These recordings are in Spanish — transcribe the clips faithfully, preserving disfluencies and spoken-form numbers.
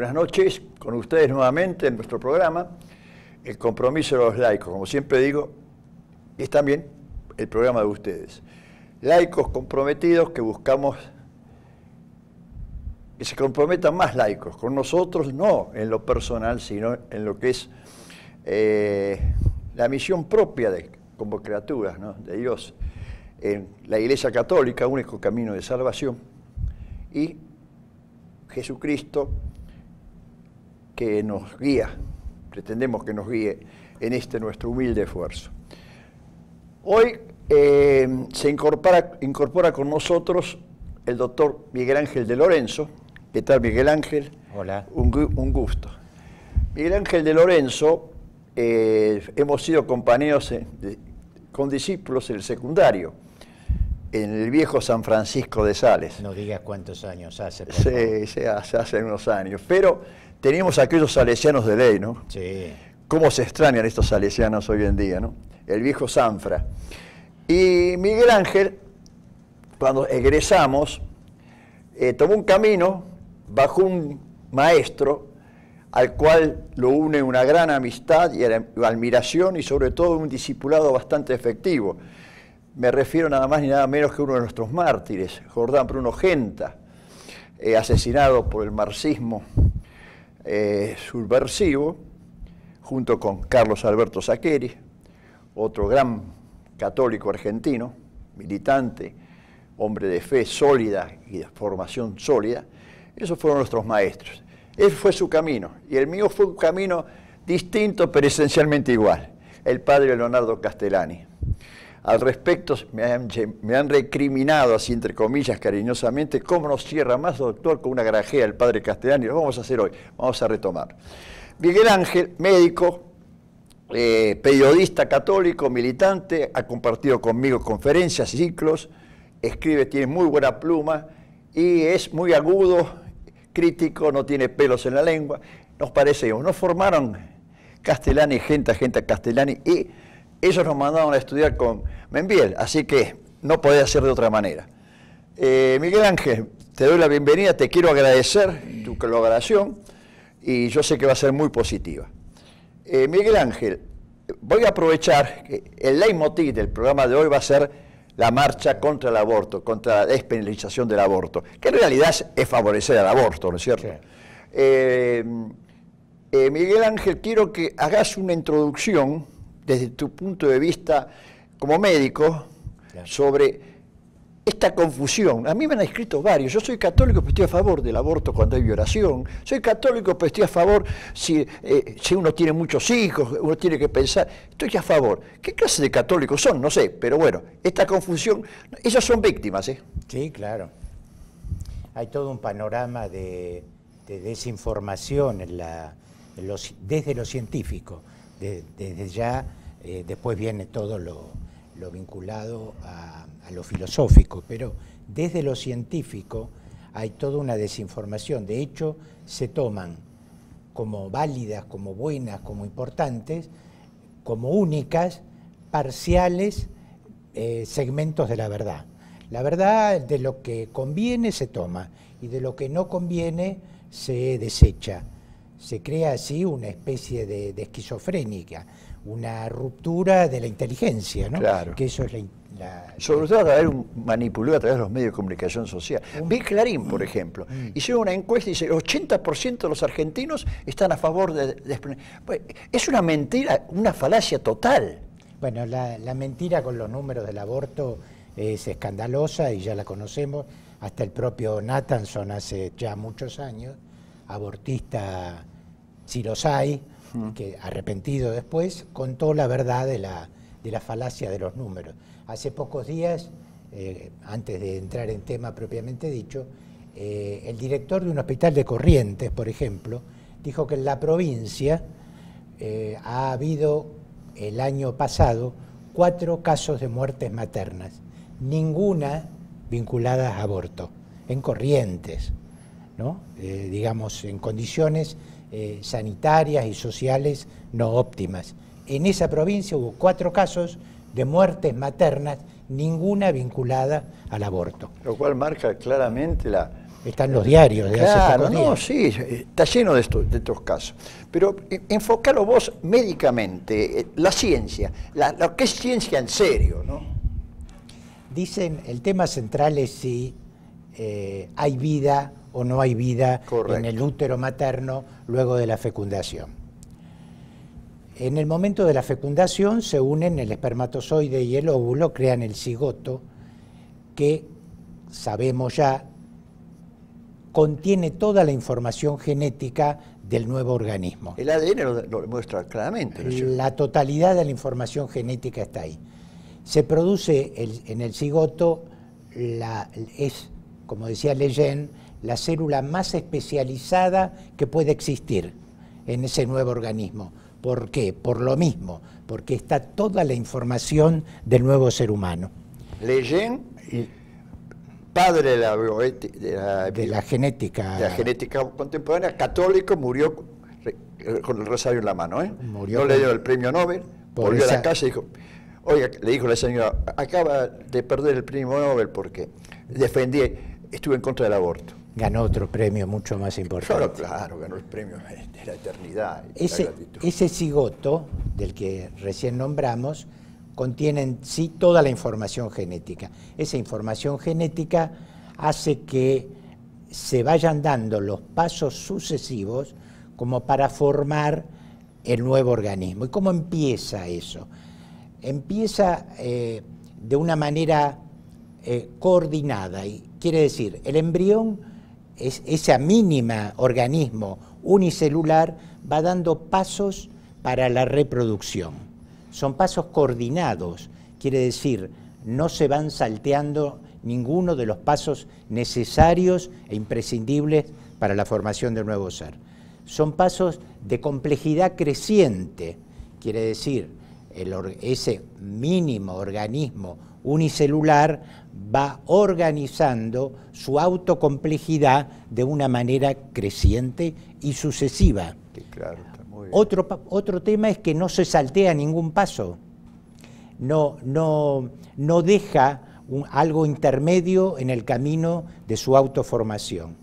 Buenas noches, con ustedes nuevamente en nuestro programa, El Compromiso de los Laicos. Como siempre digo, es también el programa de ustedes. Laicos comprometidos que buscamos que se comprometan más laicos con nosotros, no en lo personal, sino en lo que es eh, la misión propia de, como criaturas, ¿no?, de Dios, en la Iglesia Católica, único camino de salvación, y Jesucristo que nos guía, pretendemos que nos guíe en este nuestro humilde esfuerzo. Hoy eh, se incorpora, incorpora con nosotros el doctor Miguel Ángel de Lorenzo. ¿Qué tal, Miguel Ángel? Hola. Un, un gusto. Miguel Ángel de Lorenzo, eh, hemos sido compañeros en, de, con discípulos en el secundario, en el viejo San Francisco de Sales. No digas cuántos años hace. Sí, sí, hace, hace unos años. Pero teníamos aquellos salesianos de ley, ¿no? Sí. ¿Cómo se extrañan estos salesianos hoy en día, ¿no? El viejo Sanfra. Y Miguel Ángel, cuando egresamos, eh, tomó un camino bajo un maestro al cual lo une una gran amistad y admiración y sobre todo un discipulado bastante efectivo. Me refiero nada más ni nada menos que uno de nuestros mártires, Jordán Bruno Genta, eh, asesinado por el marxismo eh, subversivo, junto con Carlos Alberto Saccheri, otro gran católico argentino, militante, hombre de fe sólida y de formación sólida. Esos fueron nuestros maestros. Ese fue su camino, y el mío fue un camino distinto, pero esencialmente igual. El padre Leonardo Castellani. Al respecto, me han, me han recriminado, así entre comillas, cariñosamente, cómo nos cierra más, doctor, con una granjea el padre Castellani. Lo vamos a hacer hoy, vamos a retomar. Miguel Ángel, médico, eh, periodista católico, militante, ha compartido conmigo conferencias, ciclos, escribe, tiene muy buena pluma y es muy agudo, crítico, no tiene pelos en la lengua. Nos parecemos, nos formaron Castellani, gente, gente Castellani, y ellos nos mandaron a estudiar con Membiel, así que no podía ser de otra manera. Eh, Miguel Ángel, te doy la bienvenida, te quiero agradecer tu colaboración y yo sé que va a ser muy positiva. Eh, Miguel Ángel, voy a aprovechar que el leitmotiv del programa de hoy va a ser la marcha contra el aborto, contra la despenalización del aborto, que en realidad es, es favorecer al aborto, ¿no es cierto? Sí. Eh, eh, Miguel Ángel, quiero que hagas una introducción desde tu punto de vista como médico, claro, sobre esta confusión. A mí me han escrito varios. Yo soy católico, pero estoy a favor del aborto cuando hay violación. Soy católico, pero estoy a favor si, eh, si uno tiene muchos hijos, uno tiene que pensar. Estoy a favor. ¿Qué clase de católicos son? No sé, pero bueno, esta confusión, ellos son víctimas, ¿eh? Sí, claro. Hay todo un panorama de, de desinformación en la, en los, desde lo científico. De, desde ya, eh, después viene todo lo, lo vinculado a, a lo filosófico, pero desde lo científico hay toda una desinformación. De hecho, se toman como válidas, como buenas, como importantes, como únicas, parciales, eh, segmentos de la verdad. La verdad de lo que conviene se toma y de lo que no conviene se desecha. Se crea así una especie de, de esquizofrénica, una ruptura de la inteligencia, ¿no? Claro. Que eso es la, la sobre todo a través un manipulado a través de los medios de comunicación social. Un, Vi Clarín, por ejemplo, mm. hicieron una encuesta y dice el ochenta por ciento de los argentinos están a favor de, de... Pues, es una mentira, una falacia total. Bueno, la, la mentira con los números del aborto es escandalosa y ya la conocemos. Hasta el propio Nathanson hace ya muchos años, abortista, si los hay, mm. que arrepentido después, contó la verdad de la, de la falacia de los números. Hace pocos días, eh, antes de entrar en tema propiamente dicho, eh, el director de un hospital de Corrientes, por ejemplo, dijo que en la provincia eh, ha habido el año pasado cuatro casos de muertes maternas, ninguna vinculada a aborto, en Corrientes, ¿no? Eh, digamos, en condiciones eh, sanitarias y sociales no óptimas. En esa provincia hubo cuatro casos de muertes maternas, ninguna vinculada al aborto. Lo cual marca claramente la, Está en los diarios de Claro, hace pocos no, días. sí, está lleno de estos, de estos casos. Pero eh, enfocalo vos médicamente, eh, la ciencia, la, lo que es ciencia en serio, ¿no? Dicen, el tema central es si eh, hay vida o no hay vida Correcto. en el útero materno luego de la fecundación. En el momento de la fecundación se unen el espermatozoide y el óvulo, crean el cigoto, que sabemos ya contiene toda la información genética del nuevo organismo. El A D N lo, lo muestra claramente, ¿no es cierto? La totalidad de la información genética está ahí. Se produce el, en el cigoto, la, es, como decía Lejeune, la célula más especializada que puede existir en ese nuevo organismo. ¿Por qué? Por lo mismo, porque está toda la información del nuevo ser humano. Lejeune, padre de la, de la, de la genética. de la genética contemporánea, católico, murió con el rosario en la mano, ¿eh? Murió no con, le dio el premio Nobel, volvió esa, a la casa y dijo, oiga, le dijo la señora, acaba de perder el premio Nobel porque defendí, estuve en contra del aborto. Ganó otro premio mucho más importante. Claro, claro, ganó el premio de la eternidad. Ese, ese cigoto, del que recién nombramos, contiene en sí toda la información genética. Esa información genética hace que se vayan dando los pasos sucesivos como para formar el nuevo organismo. ¿Y cómo empieza eso? Empieza eh, de una manera eh, coordinada, y quiere decir, el embrión, es, ese mínimo organismo unicelular, va dando pasos para la reproducción. Son pasos coordinados, quiere decir, no se van salteando ninguno de los pasos necesarios e imprescindibles para la formación del nuevo ser. Son pasos de complejidad creciente, quiere decir, el, ese mínimo organismo unicelular va organizando su autocomplejidad de una manera creciente y sucesiva. Sí, claro, está muy bien. Otro, otro tema es que no se saltea ningún paso, no, no, no deja un, algo intermedio en el camino de su autoformación.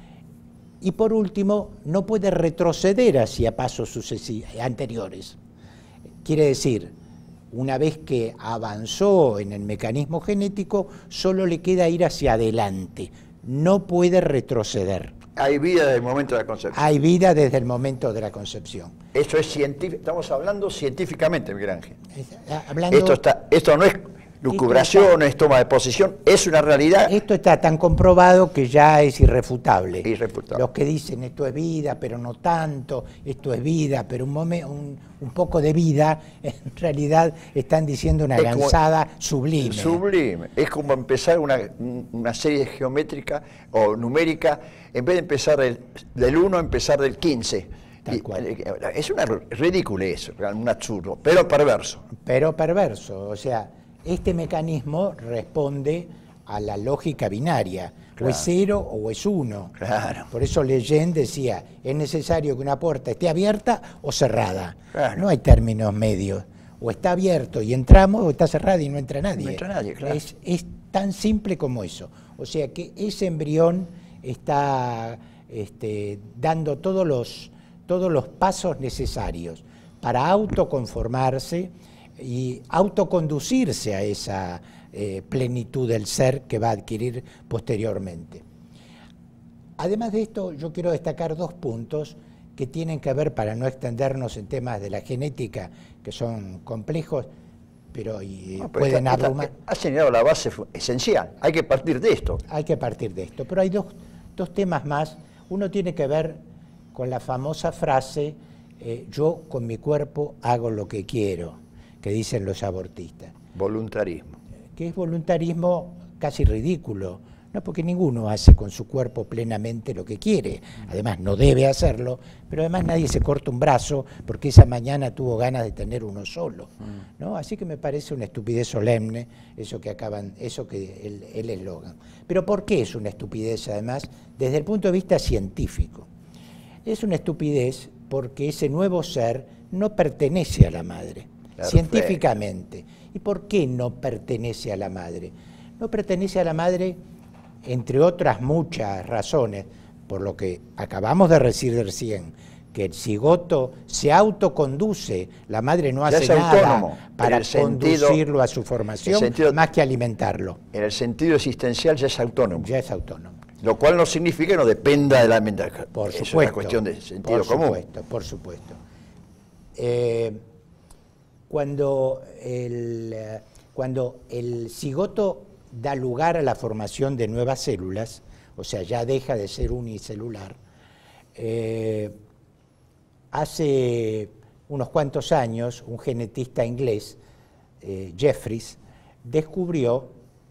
Y por último, no puede retroceder hacia pasos sucesivos, anteriores. Quiere decir, una vez que avanzó en el mecanismo genético, solo le queda ir hacia adelante, no puede retroceder. Hay vida desde el momento de la concepción. Hay vida desde el momento de la concepción. Eso es científico, estamos hablando científicamente, Miguel Ángel. Hablando, esto, está, esto no es lucubración, esto está, no es toma de posición, es una realidad. Esto está tan comprobado que ya es irrefutable. Irrefutable. Los que dicen esto es vida, pero no tanto, esto es vida, pero un, momen, un, un poco de vida, en realidad están diciendo una gansada sublime. Sublime. Es como empezar una, una serie geométrica o numérica, en vez de empezar del, del uno, empezar del quince. Tal cual. Es una ridiculez, un absurdo, pero perverso. Pero perverso, o sea, este mecanismo responde a la lógica binaria, claro. O es cero o es uno. Claro. Por eso Lejeune decía, es necesario que una puerta esté abierta o cerrada. Claro. No hay términos medios. O está abierto y entramos, o está cerrado y no entra nadie. No entra nadie, claro. Es, es tan simple como eso. O sea que ese embrión está este, dando todos los, todos los pasos necesarios para autoconformarse y autoconducirse a esa eh, plenitud del ser que va a adquirir posteriormente. Además de esto, yo quiero destacar dos puntos que tienen que ver, para no extendernos en temas de la genética, que son complejos, pero, y, no, pero pueden está, abrumar. Está, ha señalado la base esencial, hay que partir de esto. Hay que partir de esto, pero hay dos, dos temas más. Uno tiene que ver con la famosa frase, eh, yo con mi cuerpo hago lo que quiero, que dicen los abortistas. Voluntarismo. Que es voluntarismo casi ridículo, no porque ninguno hace con su cuerpo plenamente lo que quiere, además no debe hacerlo, pero además nadie se corta un brazo porque esa mañana tuvo ganas de tener uno solo, ¿no? Así que me parece una estupidez solemne eso que acaban, eso que el, el eslogan. Pero ¿por qué es una estupidez además? Desde el punto de vista científico. Es una estupidez porque ese nuevo ser no pertenece a la madre. Perfecto. Científicamente. ¿Y por qué no pertenece a la madre? No pertenece a la madre entre otras muchas razones, por lo que acabamos de decir recién, que el cigoto se autoconduce, la madre no hace nada para conducirlo a su formación, sentido, más que alimentarlo. En el sentido existencial ya es autónomo. Ya es autónomo. Lo cual no significa que no dependa de la alimentación. Por supuesto. Es una cuestión de sentido por común. Por supuesto, por supuesto. Eh, cuando, el, cuando el cigoto da lugar a la formación de nuevas células, o sea, ya deja de ser unicelular, eh, hace unos cuantos años un genetista inglés, eh, Jeffries, descubrió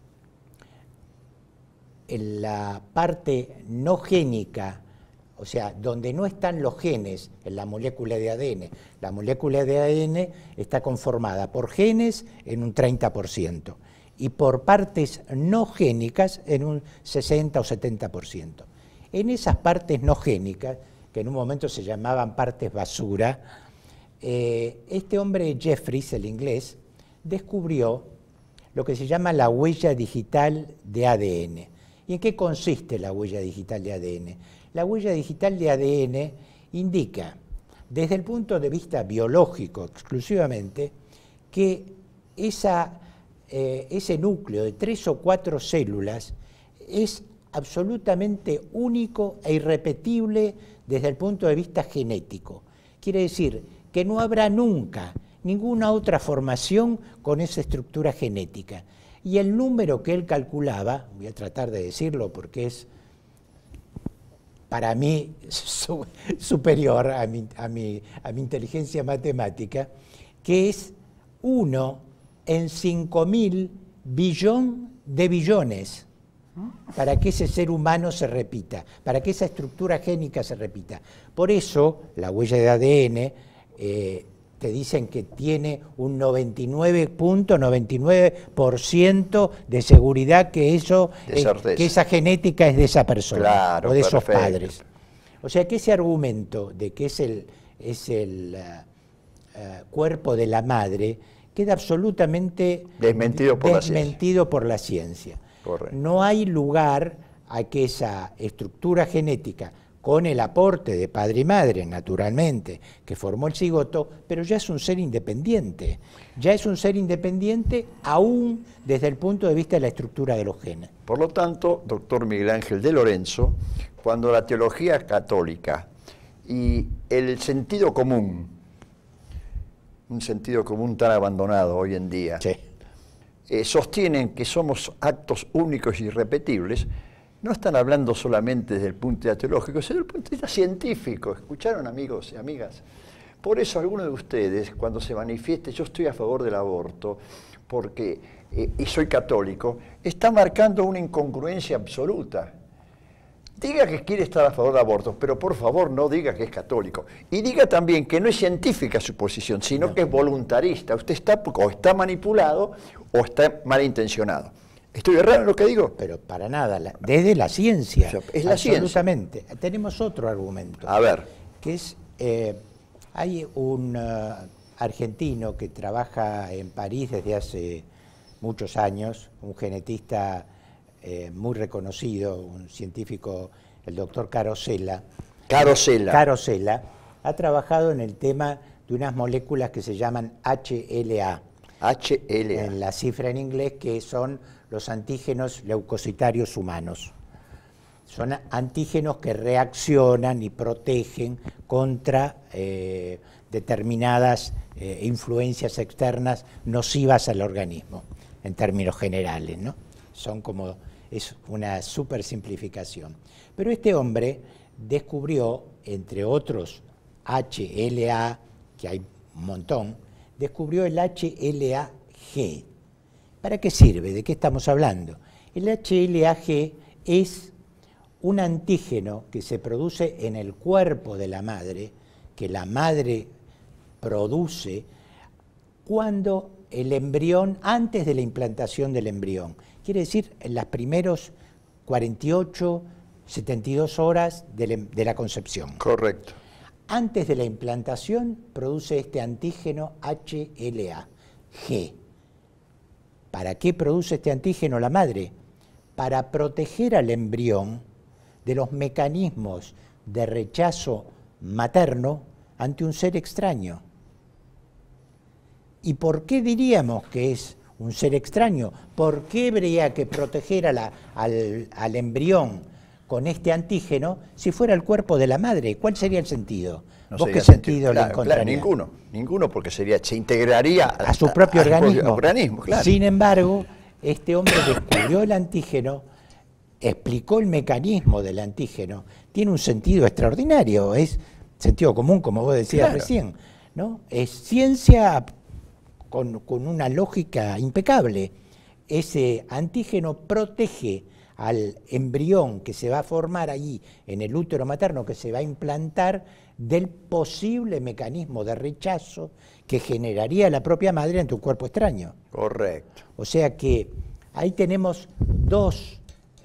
en la parte no génica, o sea, donde no están los genes en la molécula de A D N. La molécula de A D N está conformada por genes en un treinta por ciento y por partes no génicas en un sesenta o setenta por ciento. En esas partes no génicas, que en un momento se llamaban partes basura, eh, este hombre Jeffries, el inglés, descubrió lo que se llama la huella digital de A D N. ¿Y en qué consiste la huella digital de A D N? La huella digital de A D N indica, desde el punto de vista biológico exclusivamente, que esa, eh, ese núcleo de tres o cuatro células es absolutamente único e irrepetible desde el punto de vista genético. Quiere decir que no habrá nunca ninguna otra formación con esa estructura genética. Y el número que él calculaba, voy a tratar de decirlo porque es para mí su, superior a mi, a, mi, a mi inteligencia matemática, que es uno en cinco mil billón de billones, para que ese ser humano se repita, para que esa estructura génica se repita. Por eso, la huella de A D N eh, te dicen que tiene un noventa y nueve punto noventa y nueve por ciento de seguridad que, eso, eh, que esa genética es de esa persona, claro, o de perfecto. Esos padres. O sea que ese argumento de que es el, es el uh, uh, cuerpo de la madre queda absolutamente desmentido por, desmentido la, por la ciencia. Correcto. No hay lugar a que esa estructura genética, con el aporte de padre y madre, naturalmente, que formó el cigoto, pero ya es un ser independiente. Ya es un ser independiente aún desde el punto de vista de la estructura de los genes. Por lo tanto, doctor Miguel Ángel de Lorenzo, cuando la teología católica y el sentido común, un sentido común tan abandonado hoy en día, sí. eh, sostienen que somos actos únicos y irrepetibles, no están hablando solamente desde el punto de vista teológico, sino desde el punto de vista científico. ¿Escucharon, amigos y amigas? Por eso algunos de ustedes, cuando se manifieste, yo estoy a favor del aborto, porque, eh, y soy católico, está marcando una incongruencia absoluta. Diga que quiere estar a favor del aborto, pero por favor no diga que es católico. Y diga también que no es científica su posición, sino no. que es voluntarista. Usted está o está manipulado o está malintencionado. ¿Estoy errado en lo que digo? Pero para nada, la, desde la ciencia. O sea, es la absolutamente. Ciencia. Tenemos otro argumento. A ver. Que es, eh, hay un uh, argentino que trabaja en París desde hace muchos años, un genetista eh, muy reconocido, un científico, el doctor Carosella. Carosella. Carosella ha trabajado en el tema de unas moléculas que se llaman H L A. H L A. En la cifra en inglés, que son los antígenos leucocitarios humanos. Son antígenos que reaccionan y protegen contra eh, determinadas eh, influencias externas nocivas al organismo, en términos generales, ¿no? Son como, es una super simplificación. Pero este hombre descubrió, entre otros H L A, que hay un montón, descubrió el H L A G. ¿Para qué sirve? ¿De qué estamos hablando? El H L A G es un antígeno que se produce en el cuerpo de la madre, que la madre produce cuando el embrión, antes de la implantación del embrión, quiere decir en las primeros cuarenta y ocho, setenta y dos horas de la, de la concepción. Correcto. Antes de la implantación produce este antígeno H L A G. ¿Para qué produce este antígeno la madre? para proteger al embrión de los mecanismos de rechazo materno ante un ser extraño. ¿Y por qué diríamos que es un ser extraño? ¿Por qué habría que proteger a la, al, al embrión con este antígeno si fuera el cuerpo de la madre? ¿Cuál sería el sentido? No ¿Vos qué sentido, sentido claro, le encontrarías? Claro, ninguno, ninguno, porque sería, se integraría a, a su propio a, a organismo. Propio organismo, claro. Sin embargo, este hombre descubrió el antígeno, explicó el mecanismo del antígeno, tiene un sentido extraordinario, es sentido común, como vos decías claro. recién, ¿no? Es ciencia con, con una lógica impecable. Ese antígeno protege al embrión que se va a formar allí en el útero materno, que se va a implantar, del posible mecanismo de rechazo que generaría la propia madre ante un cuerpo extraño. Correcto. O sea que ahí tenemos dos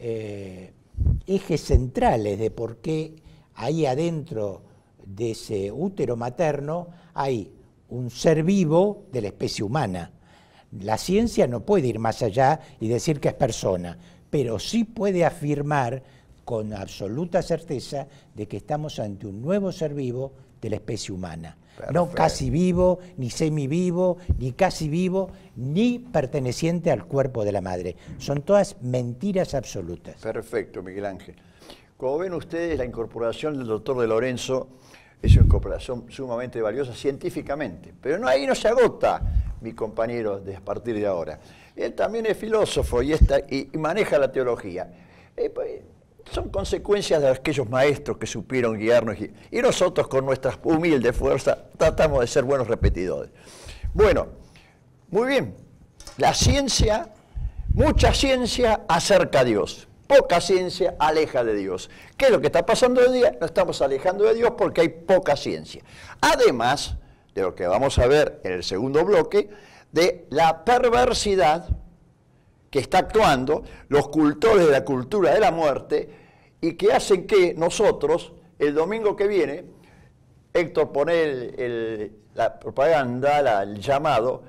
eh, ejes centrales de por qué ahí adentro de ese útero materno hay un ser vivo de la especie humana. La ciencia no puede ir más allá y decir que es persona, pero sí puede afirmar con absoluta certeza de que estamos ante un nuevo ser vivo de la especie humana. Perfecto. No casi vivo, ni semivivo, ni casi vivo, ni perteneciente al cuerpo de la madre. Son todas mentiras absolutas. Perfecto, Miguel Ángel. Como ven ustedes, la incorporación del doctor de Lorenzo es una incorporación sumamente valiosa científicamente, pero no, ahí no se agota, mi compañero, de, a partir de ahora. Él también es filósofo y, está, y, y maneja la teología. Eh, pues, son consecuencias de aquellos maestros que supieron guiarnos y, y nosotros con nuestra humilde fuerza tratamos de ser buenos repetidores. Bueno, muy bien, la ciencia, mucha ciencia acerca a Dios, poca ciencia aleja de Dios. ¿Qué es lo que está pasando hoy día? Nos estamos alejando de Dios porque hay poca ciencia. Además de lo que vamos a ver en el segundo bloque, de la perversidad que está actuando los cultores de la cultura de la muerte y que hacen que nosotros, el domingo que viene, Héctor pone el, el, la propaganda, la, el llamado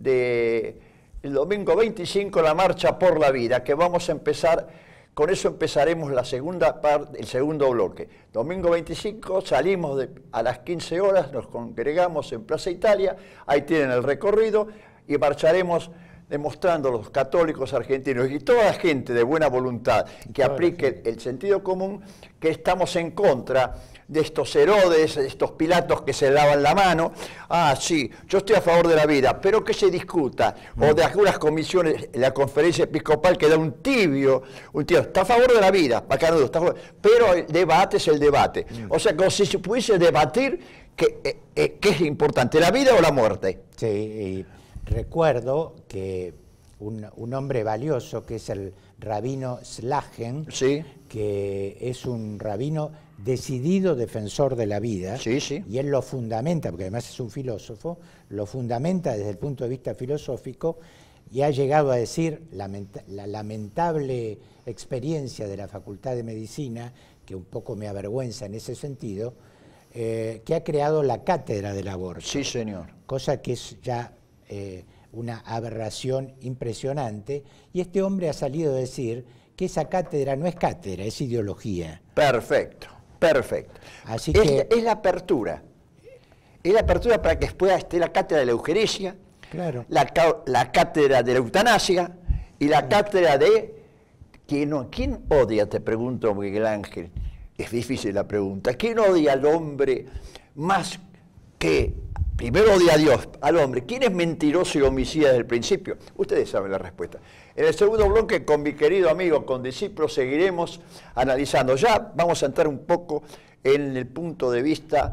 de el domingo veinticinco, la marcha por la vida, que vamos a empezar, con eso empezaremos la segunda parte, el segundo bloque. Domingo veinticinco salimos de, a las quince horas, nos congregamos en Plaza Italia, ahí tienen el recorrido y marcharemos demostrando a los católicos argentinos y toda la gente de buena voluntad que aplique el sentido común, que estamos en contra de estos Herodes, de estos Pilatos que se lavan la mano. Ah, sí, yo estoy a favor de la vida, pero que se discuta, mm. o de algunas comisiones, la conferencia episcopal que da un tibio, un tibio, está a favor de la vida, bacanudo, está a favor, pero el debate es el debate. Mm. O sea, como si se pudiese debatir que, eh, eh, qué es importante, la vida o la muerte. Sí, y recuerdo que un, un hombre valioso, que es el rabino Slagen, sí. que es un rabino decidido defensor de la vida, sí, sí. y él lo fundamenta, porque además es un filósofo, lo fundamenta desde el punto de vista filosófico, y ha llegado a decir lamenta, la lamentable experiencia de la Facultad de Medicina, que un poco me avergüenza en ese sentido, eh, que ha creado la cátedra del aborto. Sí, señor. Cosa que es ya eh, una aberración impresionante, y este hombre ha salido a decir que esa cátedra no es cátedra, es ideología. Perfecto, perfecto. Así es, que, es la apertura. Es la apertura para que después esté la cátedra de la eugenesia, claro. la, la cátedra de la eutanasia y la cátedra de... ¿Quién, no, ¿Quién odia, te pregunto, Miguel Ángel? Es difícil la pregunta. ¿Quién odia al hombre más que... Primero odia a Dios, al hombre. ¿Quién es mentiroso y homicida desde el principio? Ustedes saben la respuesta. En el segundo bloque, con mi querido amigo, con discípulo, seguiremos analizando. Ya vamos a entrar un poco en el punto de vista,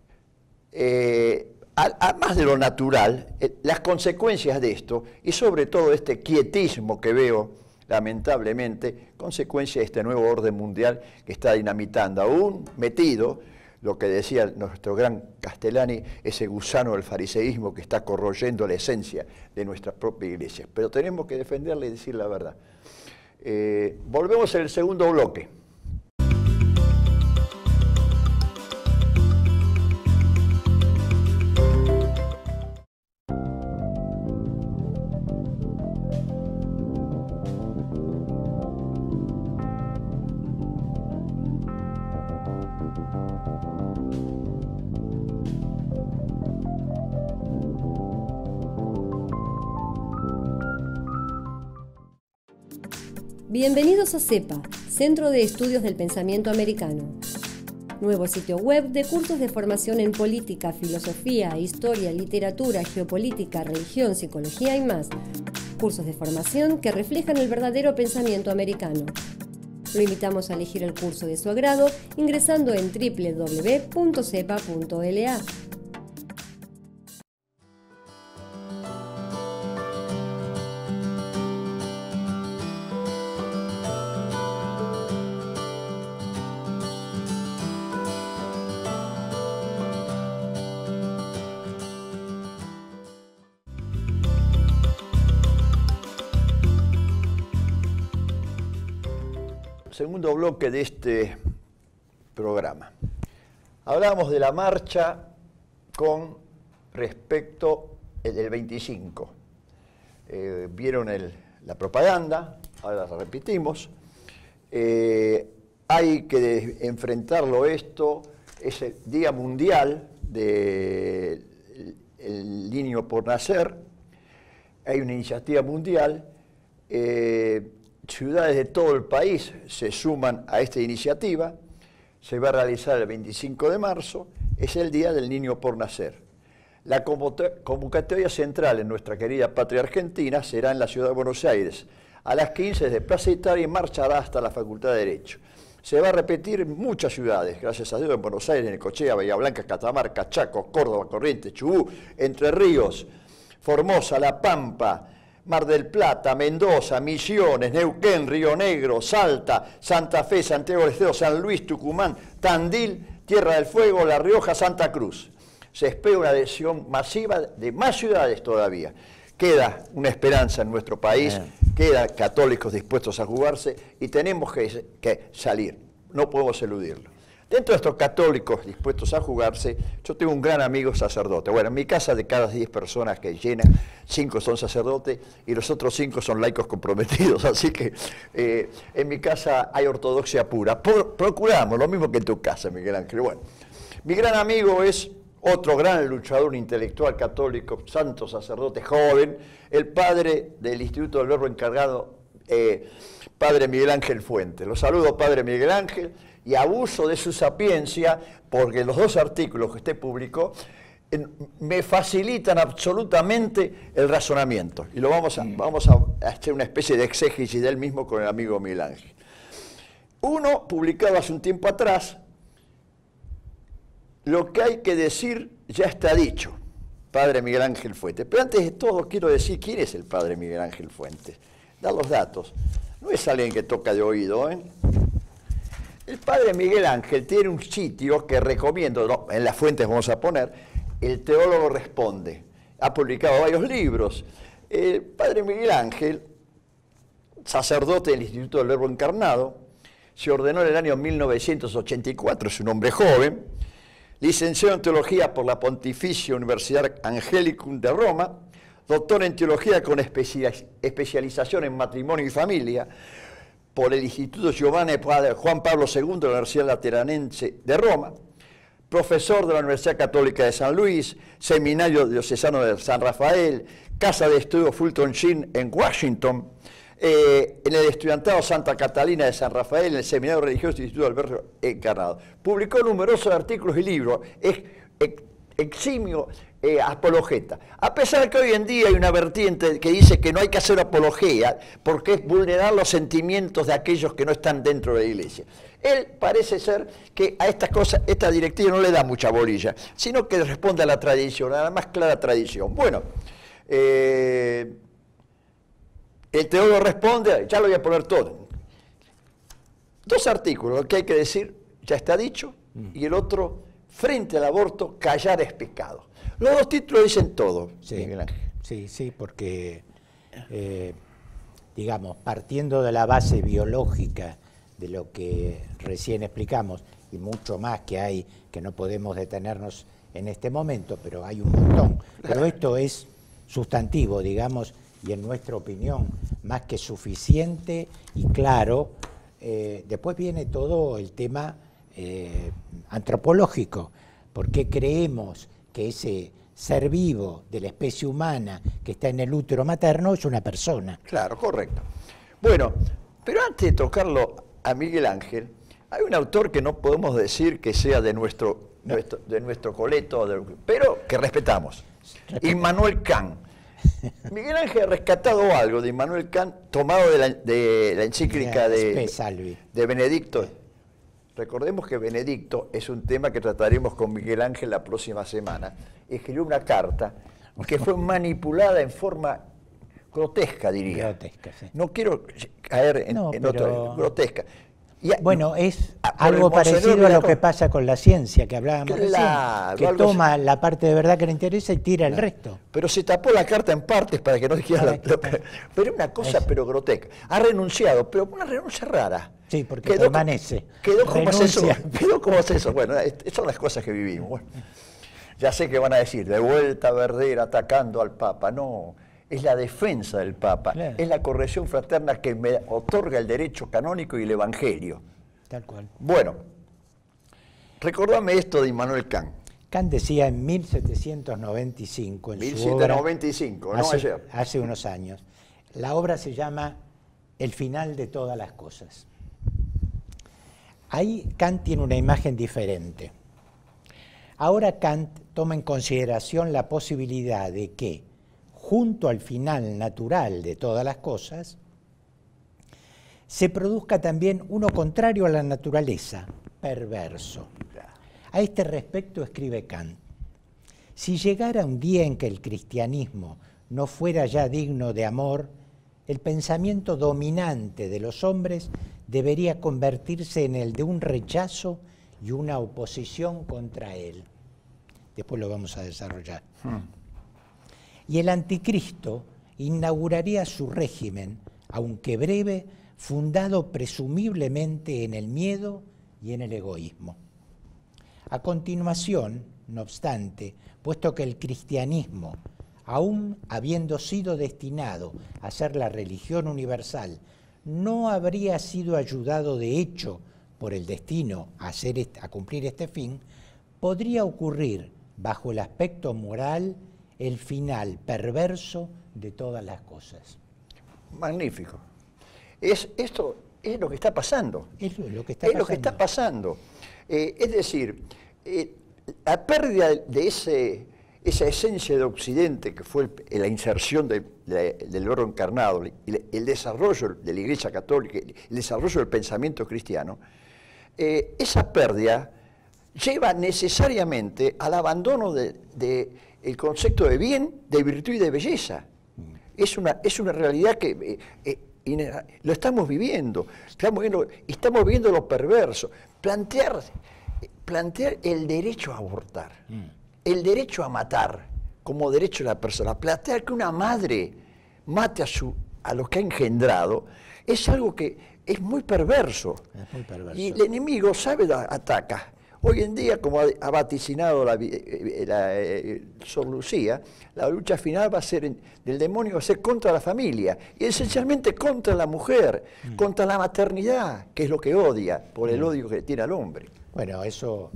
eh, a, a más de lo natural, eh, las consecuencias de esto, y sobre todo este quietismo que veo, lamentablemente, consecuencia de este nuevo orden mundial que está dinamitando, aún metido, lo que decía nuestro gran Castellani, ese gusano del fariseísmo que está corroyendo la esencia de nuestra propia iglesia. Pero tenemos que defenderla y decir la verdad. Eh, volvemos en el segundo bloque. Bienvenidos a CEPA, Centro de Estudios del Pensamiento Americano. Nuevo sitio web de cursos de formación en política, filosofía, historia, literatura, geopolítica, religión, psicología y más. Cursos de formación que reflejan el verdadero pensamiento americano. Lo invitamos a elegir el curso de su agrado ingresando en doble u doble u doble u punto cepa punto l a. Segundo bloque de este programa. Hablamos de la marcha con respecto al del veinticinco. Eh, vieron el, la propaganda, ahora la repetimos. Eh, hay que de, enfrentarlo esto, es el Día Mundial del Niño por Nacer. Hay una iniciativa mundial. Eh, Ciudades de todo el país se suman a esta iniciativa. Se va a realizar el veinticinco de marzo, es el Día del Niño por Nacer. La convocatoria central en nuestra querida patria argentina será en la ciudad de Buenos Aires. A las quince desde Plaza Italia y marchará hasta la Facultad de Derecho. Se va a repetir en muchas ciudades, gracias a Dios, en Buenos Aires, Necochea, Bahía Blanca, Catamarca, Chaco, Córdoba, Corrientes, Chubut, Entre Ríos, Formosa, La Pampa, Mar del Plata, Mendoza, Misiones, Neuquén, Río Negro, Salta, Santa Fe, Santiago del Estero, San Luis, Tucumán, Tandil, Tierra del Fuego, La Rioja, Santa Cruz. Se espera una adhesión masiva de más ciudades todavía. Queda una esperanza en nuestro país, quedan católicos dispuestos a jugarse y tenemos que, que salir, no podemos eludirlo. Dentro de estos católicos dispuestos a jugarse, yo tengo un gran amigo sacerdote. Bueno, en mi casa de cada diez personas que llenan, cinco son sacerdotes y los otros cinco son laicos comprometidos. Así que eh, en mi casa hay ortodoxia pura. Por, procuramos, lo mismo que en tu casa, Miguel Ángel. Bueno, mi gran amigo es otro gran luchador intelectual católico, santo sacerdote joven, el padre del Instituto del Verbo encargado, eh, padre Miguel Ángel Fuentes. Lo saludo, padre Miguel Ángel. Y abuso de su sapiencia, porque los dos artículos que usted publicó en, me facilitan absolutamente el razonamiento. Y lo vamos a, mm. vamos a hacer una especie de exégesis del mismo con el amigo Miguel Ángel. Uno, publicado hace un tiempo atrás, lo que hay que decir ya está dicho, padre Miguel Ángel Fuentes. Pero antes de todo quiero decir quién es el padre Miguel Ángel Fuentes. Da los datos. No es alguien que toca de oído, ¿eh? El padre Miguel Ángel tiene un sitio que recomiendo, no, en las fuentes vamos a poner, El Teólogo Responde. Ha publicado varios libros. El padre Miguel Ángel, sacerdote del Instituto del Verbo Encarnado, se ordenó en el año mil novecientos ochenta y cuatro, es un hombre joven, licenciado en Teología por la Pontificia Universidad Angelicum de Roma, doctor en Teología con especialización en Matrimonio y Familia, por el Instituto Giovanni Juan Pablo segundo de la Universidad Lateranense de Roma, profesor de la Universidad Católica de San Luis, Seminario Diocesano de San Rafael, Casa de Estudios Fulton Sheen en Washington, eh, en el Estudiantado Santa Catalina de San Rafael, en el Seminario Religioso Instituto del Verbo Encarnado. Publicó numerosos artículos y libros, es ex, eximio eh, apologeta. A pesar de que hoy en día hay una vertiente que dice que no hay que hacer apología porque es vulnerar los sentimientos de aquellos que no están dentro de la iglesia. Él parece ser que a estas cosas, esta directiva no le da mucha bolilla, sino que responde a la tradición, a la más clara tradición. Bueno, eh, el teólogo responde, ya lo voy a poner todo. Dos artículos, lo que hay que decir ya está dicho, y el otro, frente al aborto, callar es pecado. Los dos títulos dicen todo. Sí, Miguel Ángel. Sí, sí, porque, eh, digamos, partiendo de la base biológica de lo que recién explicamos, y mucho más que hay, que no podemos detenernos en este momento, pero hay un montón. Pero esto es sustantivo, digamos, y en nuestra opinión, más que suficiente y claro. Eh, después viene todo el tema eh, antropológico. ¿Por qué creemos que ese ser vivo de la especie humana que está en el útero materno es una persona? Claro, correcto. Bueno, Pero antes de tocarlo a Miguel Ángel, hay un autor que no podemos decir que sea de nuestro, no. nuestro, de nuestro coleto, de, pero que respetamos. Respetamos. Immanuel Kant. Miguel Ángel ha rescatado algo de Immanuel Kant, tomado de la, de la encíclica de, de Benedicto. Recordemos que Benedicto es un tema que trataremos con Miguel Ángel la próxima semana. Escribió una carta que fue manipulada en forma grotesca, diría. Grotesca, sí. No quiero caer en, no, en pero... otro, grotesca. Y, bueno, es a, algo parecido a lo que pasa con la ciencia, que hablábamos claro, recién, que toma así. La parte de verdad que le interesa y tira claro. el resto. Pero se tapó la carta en partes para que no dijera la, la, pero una cosa Eso. pero grotesca. Ha renunciado, pero una renuncia rara. Sí, porque quedó, permanece. Quedó como asesor. Quedó como asesor. Bueno, son las cosas que vivimos. Bueno, ya sé que van a decir, de vuelta Verdera atacando al Papa. No, es la defensa del Papa, claro. es la corrección fraterna que me otorga el derecho canónico y el Evangelio. Tal cual. Bueno, recordame esto de Immanuel Kant. Kant decía en mil setecientos noventa y cinco, en mil setecientos noventa y cinco, su obra, no hace, ayer. hace unos años, la obra se llama El final de todas las cosas. Ahí Kant tiene una imagen diferente. Ahora Kant toma en consideración la posibilidad de que, junto al final natural de todas las cosas, se produzca también uno contrario a la naturaleza, perverso. A este respecto escribe Kant: si llegara un día en que el cristianismo no fuera ya digno de amor, el pensamiento dominante de los hombres debería convertirse en el de un rechazo y una oposición contra él. Después lo vamos a desarrollar. Hmm. Y el anticristo inauguraría su régimen, aunque breve, fundado presumiblemente en el miedo y en el egoísmo. A continuación, no obstante, puesto que el cristianismo, aún habiendo sido destinado a ser la religión universal, no habría sido ayudado de hecho por el destino a, hacer este, a cumplir este fin, podría ocurrir, bajo el aspecto moral, el final perverso de todas las cosas. Magnífico. Es, esto es lo que está pasando. Es lo que está es pasando. Lo que está pasando. Eh, es decir, eh, la pérdida de ese, esa esencia de Occidente, que fue el, la inserción de, de, del Verbo encarnado, el, el desarrollo de la Iglesia Católica, el desarrollo del pensamiento cristiano, eh, esa pérdida lleva necesariamente al abandono de, de el concepto de bien, de virtud y de belleza. Es una, es una realidad que eh, eh, lo estamos viviendo, estamos viendo, estamos viendo lo perverso. Plantear, plantear el derecho a abortar, mm. el derecho a matar como derecho de la persona, plantear que una madre mate a, su, a los que ha engendrado, es algo que es muy perverso. Es muy perverso. Y el enemigo sabe, ataca. Hoy en día, como ha vaticinado la, la, la Sor Lucía, la lucha final va a ser, del demonio va a ser contra la familia, y esencialmente contra la mujer, mm. contra la maternidad, que es lo que odia, por el mm. odio que tiene al hombre. Bueno, eso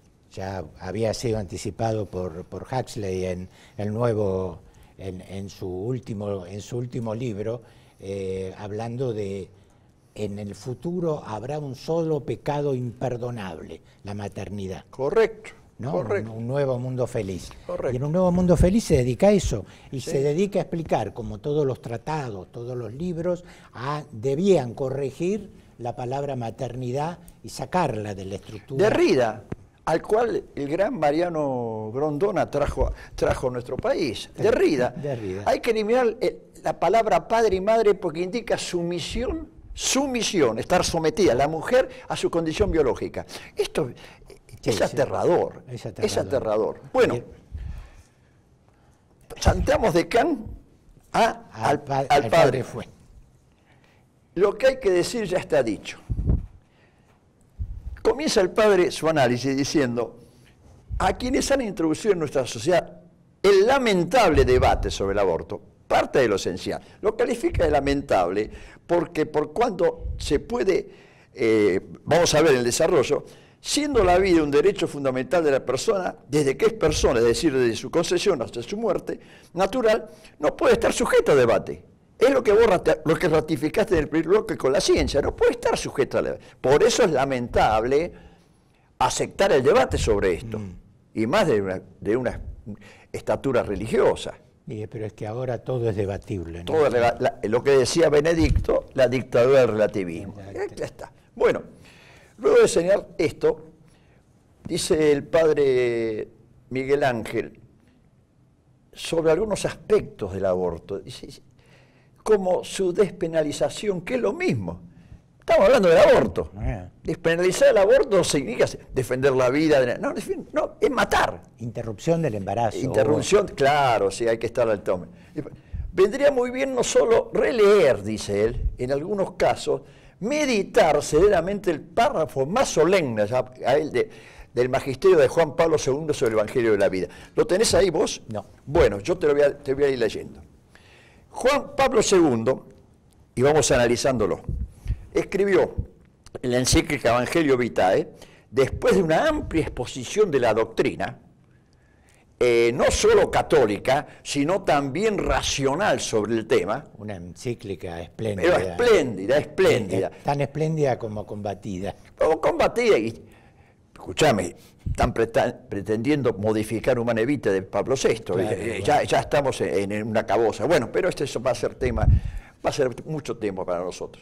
ya había sido anticipado por, por Huxley en, el nuevo, en, en, su último, en su último libro, eh, hablando de... en el futuro habrá un solo pecado imperdonable, la maternidad. Correcto, ¿no? correcto. Un, un nuevo mundo feliz. Correcto. Y en un nuevo mundo feliz se dedica a eso, y sí. se dedica a explicar, como todos los tratados, todos los libros, a, debían corregir la palabra maternidad y sacarla de la estructura. Derrida, al cual el gran Mariano Grondona trajo, trajo a nuestro país. Derrida. Derrida. Hay que eliminar la palabra padre y madre porque indica sumisión. Sumisión, estar sometida la mujer a su condición biológica. Esto sí, es, aterrador, sí, es aterrador, es aterrador. Bueno, Bien. saltamos de Kant a, al, al, al, al padre. Fue. Lo que hay que decir ya está dicho. Comienza el padre su análisis diciendo: a quienes han introducido en nuestra sociedad el lamentable debate sobre el aborto, parte de lo esencial. Lo califica de lamentable porque por cuanto se puede, eh, vamos a ver el desarrollo, siendo la vida un derecho fundamental de la persona, desde que es persona, es decir, desde su concesión hasta su muerte natural, no puede estar sujeto a debate. Es lo que vos rati- lo que ratificaste en el primer bloque con la ciencia, no puede estar sujeto a la... Por eso es lamentable aceptar el debate sobre esto, mm. y más de una, de una estatura religiosa. Sí, pero es que ahora todo es debatible, ¿no? Todo la, la, lo que decía Benedicto, la dictadura del relativismo. Eh, ya está. Bueno, luego de señalar esto, dice el padre Miguel Ángel sobre algunos aspectos del aborto, dice, como su despenalización, que es lo mismo. Estamos hablando del aborto. Yeah. Despenalizar el aborto significa defender la vida. De... No, no, es matar. Interrupción del embarazo. Interrupción, o... claro, sí, hay que estar al tome. Vendría muy bien no solo releer, dice él, en algunos casos, meditar serenamente el párrafo más solemne a él de, del magisterio de Juan Pablo segundo sobre el Evangelio de la Vida. ¿Lo tenés ahí vos? No. Bueno, yo te lo voy a, te voy a ir leyendo. Juan Pablo segundo, y vamos analizándolo, escribió en la encíclica Evangelio Vitae, después de una amplia exposición de la doctrina, eh, no solo católica, sino también racional sobre el tema. Una encíclica espléndida. Pero espléndida, espléndida. Es tan espléndida como combatida. Como combatida, y escúchame, están pretendiendo modificar Humanae Vitae de Pablo sexto, claro, ya, ya, ya estamos en, en una caboza. Bueno, pero este eso va a ser tema, va a ser mucho tiempo para nosotros.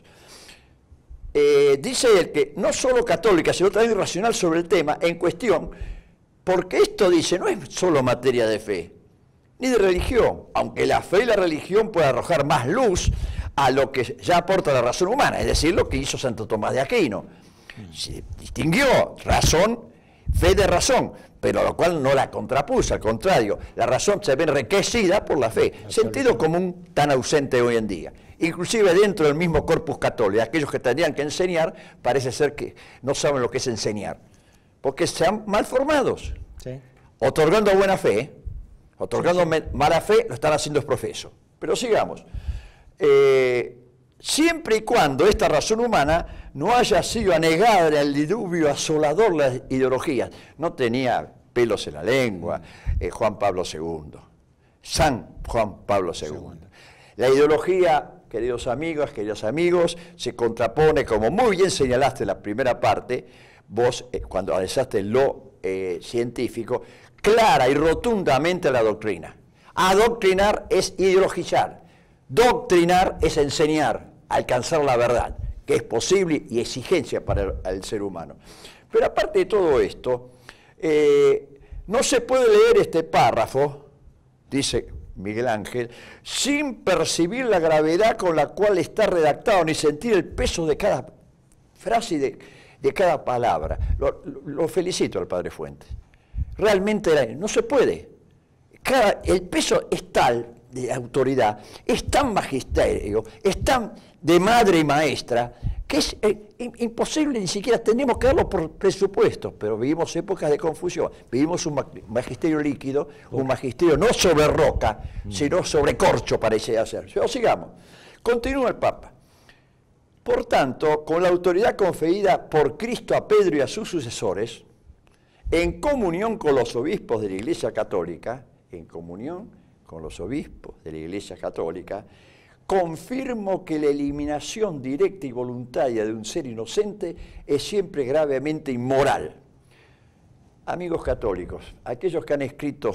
Eh, dice él que no solo católica, sino también racional sobre el tema en cuestión, porque esto dice, no es solo materia de fe, ni de religión, aunque la fe y la religión pueden arrojar más luz a lo que ya aporta la razón humana, es decir, lo que hizo Santo Tomás de Aquino. Se distinguió razón, fe de razón, pero a lo cual no la contrapuso, al contrario, la razón se ve enriquecida por la fe, sentido común tan ausente hoy en día. Inclusive dentro del mismo corpus católico, aquellos que tendrían que enseñar, parece ser que no saben lo que es enseñar, porque están mal formados, sí. Otorgando buena fe, otorgando sí, sí. mala fe, lo están haciendo es profeso. Pero sigamos. Eh, siempre y cuando esta razón humana no haya sido anegada en el diluvio asolador de las ideologías. No tenía pelos en la lengua eh, Juan Pablo segundo, San Juan Pablo segundo. La ideología, queridos amigos, queridos amigos, se contrapone, como muy bien señalaste en la primera parte, vos eh, cuando analizaste lo eh, científico, clara y rotundamente a la doctrina. Adoctrinar es ideologizar, doctrinar es enseñar, alcanzar la verdad, que es posible y exigencia para el, el ser humano. Pero aparte de todo esto, eh, no se puede leer este párrafo, dice Miguel Ángel, sin percibir la gravedad con la cual está redactado, ni sentir el peso de cada frase y de, de cada palabra. Lo, lo, lo felicito al padre Fuentes. Realmente no se puede. Cada, el peso es tal de autoridad, es tan magisterio, es tan de madre y maestra, que es eh, imposible ni siquiera, tenemos que darlo por presupuesto, pero vivimos épocas de confusión, vivimos un magisterio líquido, un magisterio no sobre roca, mm. sino sobre corcho parece hacer. Pero sigamos, continúa el Papa. Por tanto, con la autoridad conferida por Cristo a Pedro y a sus sucesores, en comunión con los obispos de la Iglesia Católica, en comunión con los obispos de la Iglesia Católica, confirmo que la eliminación directa y voluntaria de un ser inocente es siempre gravemente inmoral. Amigos católicos, aquellos que han escrito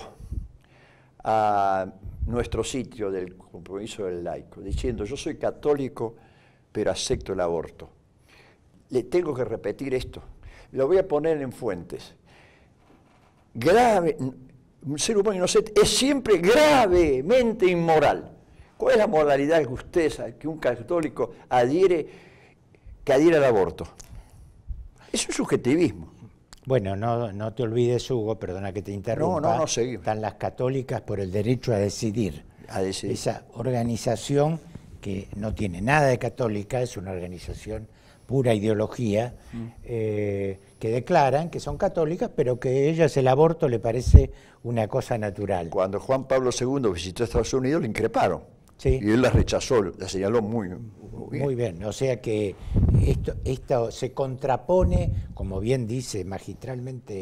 a nuestro sitio del compromiso del laico, diciendo yo soy católico pero acepto el aborto, le tengo que repetir esto, lo voy a poner en fuentes. Grave, un ser humano inocente es siempre gravemente inmoral. ¿Cuál es la moralidad que usted, que un católico adhiere, que adhiere al aborto? Es un subjetivismo. Bueno, no, no te olvides, Hugo, perdona que te interrumpa. No, no, no, seguimos. Están las católicas por el derecho a decidir. A decidir. Esa organización que no tiene nada de católica, es una organización pura ideología, mm. eh, que declaran que son católicas, pero que a ellas el aborto le parece una cosa natural. Cuando Juan Pablo segundo visitó Estados Unidos, le increparon. Sí. Y él la rechazó, la señaló muy, muy bien. Muy bien, o sea que esto, esto se contrapone, como bien dice magistralmente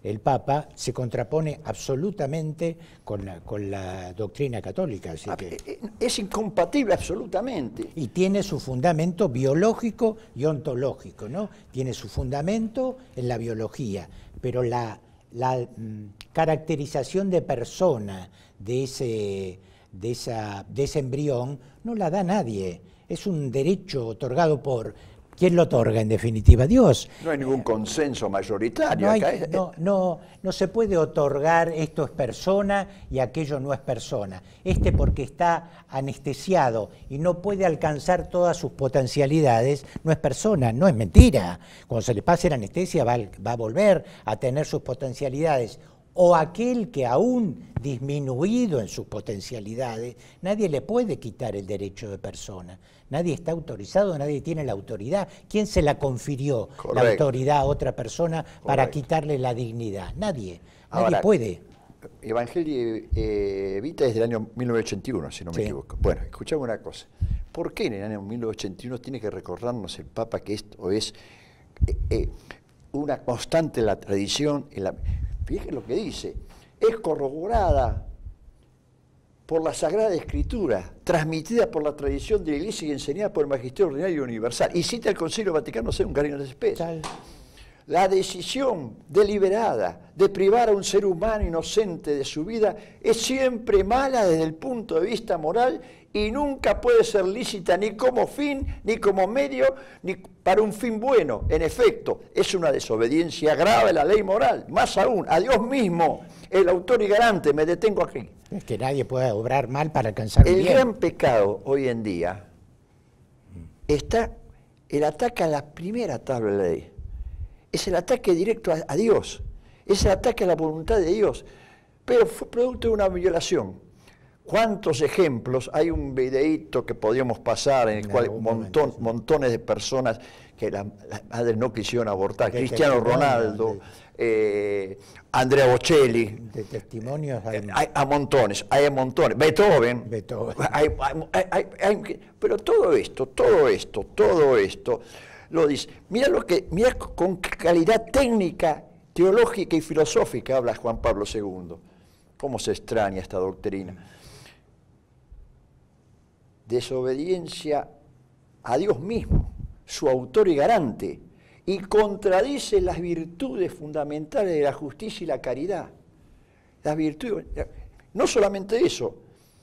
el Papa se contrapone absolutamente con la, con la doctrina católica. Así que, es incompatible absolutamente. y tiene su fundamento biológico y ontológico, ¿no? Tiene su fundamento en la biología, pero la, la mm, caracterización de persona de ese, de, esa, de ese embrión no la da nadie. Es un derecho otorgado por... ¿Quién lo otorga en definitiva? Dios. No hay ningún consenso mayoritario. No, hay, acá es, no, no, no se puede otorgar esto es persona y aquello no es persona. Este porque está anestesiado y no puede alcanzar todas sus potencialidades, no es persona, no es mentira. Cuando se le pase la anestesia va, va a volver a tener sus potencialidades. O aquel que aún disminuido en sus potencialidades, nadie le puede quitar el derecho de persona. Nadie está autorizado, nadie tiene la autoridad. ¿Quién se la confirió, correcto, la autoridad a otra persona correcto, para quitarle la dignidad? Nadie, nadie Ahora, puede. Evangelii eh, Vitae es del año mil novecientos ochenta y uno, si no me Sí. equivoco. Bueno, escuchame una cosa. ¿Por qué en el año mil novecientos ochenta y uno tiene que recordarnos el Papa que esto es eh, eh, una constante en la tradición? En la, fíjate lo que dice. Es corroborada por la Sagrada Escritura, transmitida por la tradición de la Iglesia y enseñada por el Magisterio Ordinario Universal. Y cita el Concilio Vaticano segundo, Cariño de Especie. Tal. La decisión deliberada de privar a un ser humano inocente de su vida es siempre mala desde el punto de vista moral y nunca puede ser lícita ni como fin, ni como medio, ni para un fin bueno. En efecto, es una desobediencia grave a la ley moral, más aún a Dios mismo, el autor y garante. Me detengo aquí. Es que nadie puede obrar mal para alcanzar El bien. gran pecado hoy en día está el ataque a la primera tabla de la ley. Es el ataque directo a, a Dios, es el ataque a la voluntad de Dios, pero fue producto de una violación. ¿Cuántos ejemplos? Hay un videíto que podríamos pasar en el En cual algún montón, momento, sí. montones de personas que las la madres no quisieron abortar, De Cristiano testimonio, Ronaldo, de- eh, Andrea Bocelli, De testimonios hay, hay a montones, hay a montones, Beethoven, Beethoven. hay- hay- hay- hay- pero todo esto, todo esto, todo esto, lo dice. Mira lo que, mira con qué calidad técnica, teológica y filosófica habla Juan Pablo segundo. Cómo se extraña esta doctrina. Desobediencia a Dios mismo, su autor y garante, y contradice las virtudes fundamentales de la justicia y la caridad. Las virtudes, no solamente eso,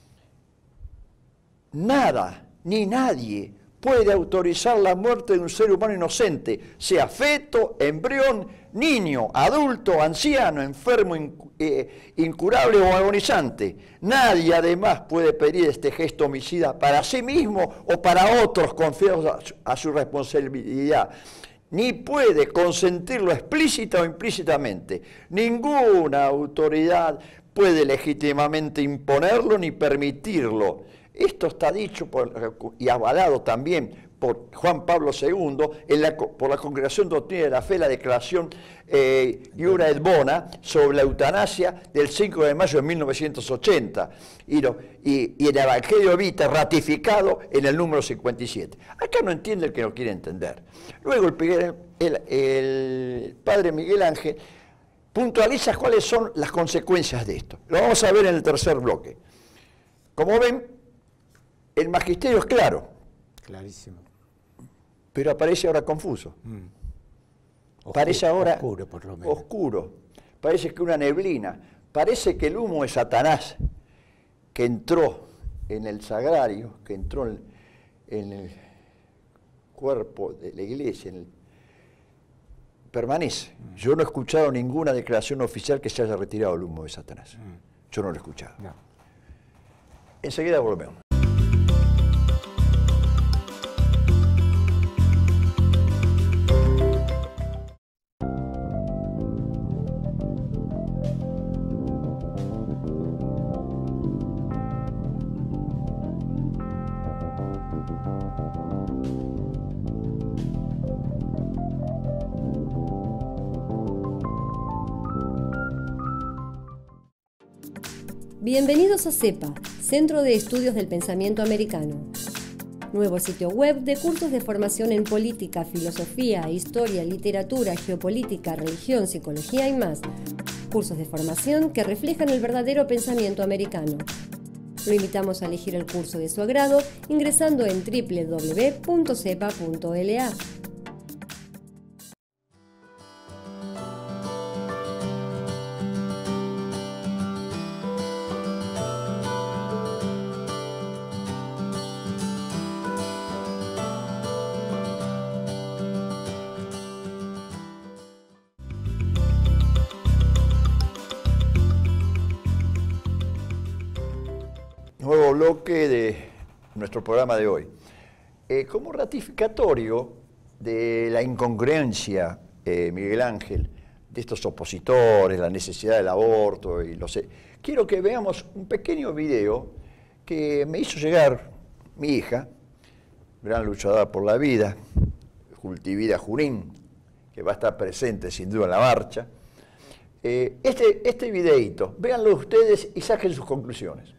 nada ni nadie puede autorizar la muerte de un ser humano inocente, sea feto, embrión, niño, adulto, anciano, enfermo, incu- eh, incurable o agonizante. Nadie además puede pedir este gesto homicida para sí mismo o para otros confiados a su, a su responsabilidad, ni puede consentirlo explícita o implícitamente. Ninguna autoridad puede legítimamente imponerlo ni permitirlo. Esto está dicho por, y avalado también por Juan Pablo segundo en la, por la Congregación Doctrina de la Fe, la declaración eh, Iura et Bona sobre la eutanasia del cinco de mayo de mil novecientos ochenta y, lo, y, y el Evangelio Vitae ratificado en el número cincuenta y siete. Acá no entiende el que no quiere entender. Luego el, el, el padre Miguel Ángel puntualiza cuáles son las consecuencias de esto. Lo vamos a ver en el tercer bloque. Como ven, el magisterio es claro, Clarísimo. pero aparece ahora confuso. Mm. Oscuro, Parece ahora oscuro, por lo menos. oscuro. Parece que una neblina. Parece que el humo de Satanás que entró en el sagrario, que entró en, en el cuerpo de la iglesia, en el, permanece. Mm. Yo no he escuchado ninguna declaración oficial que se haya retirado el humo de Satanás. Mm. Yo no lo he escuchado. No. Enseguida volvemos. Bienvenidos a CEPA, Centro de Estudios del Pensamiento Americano. Nuevo sitio web de cursos de formación en política, filosofía, historia, literatura, geopolítica, religión, psicología y más. Cursos de formación que reflejan el verdadero pensamiento americano. Lo invitamos a elegir el curso de su agrado ingresando en doble u doble u doble u punto cepa punto l a. Nuevo bloque de nuestro programa de hoy. Eh, como ratificatorio de la incongruencia, eh, Miguel Ángel, de estos opositores, la necesidad del aborto, y lo sé, quiero que veamos un pequeño video que me hizo llegar mi hija, gran luchadora por la vida, Cultivida Junín, que va a estar presente sin duda en la marcha. Eh, este, este videíto, véanlo ustedes y saquen sus conclusiones.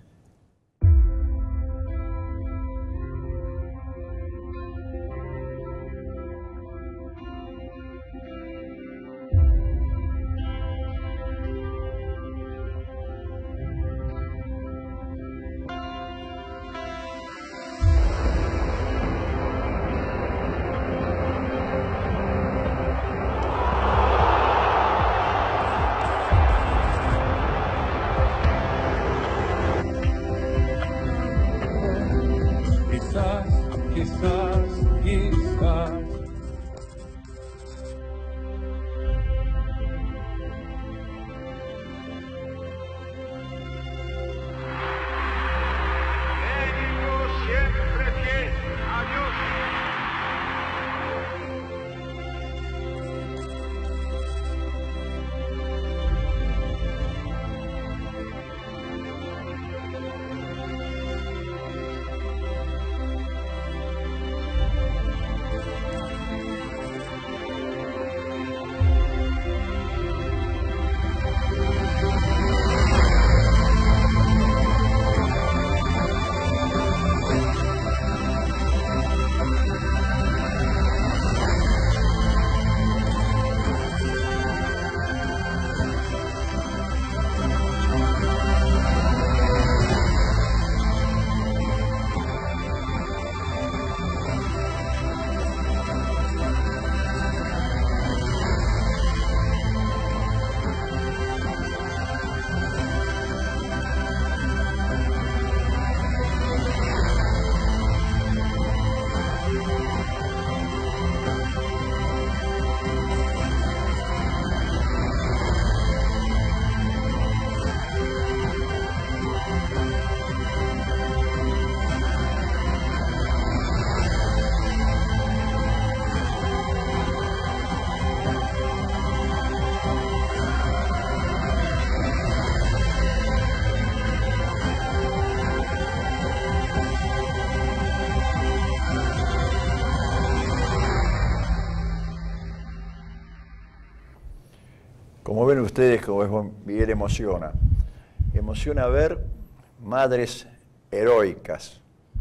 Como ven ustedes, como Miguel emociona, emociona ver madres heroicas,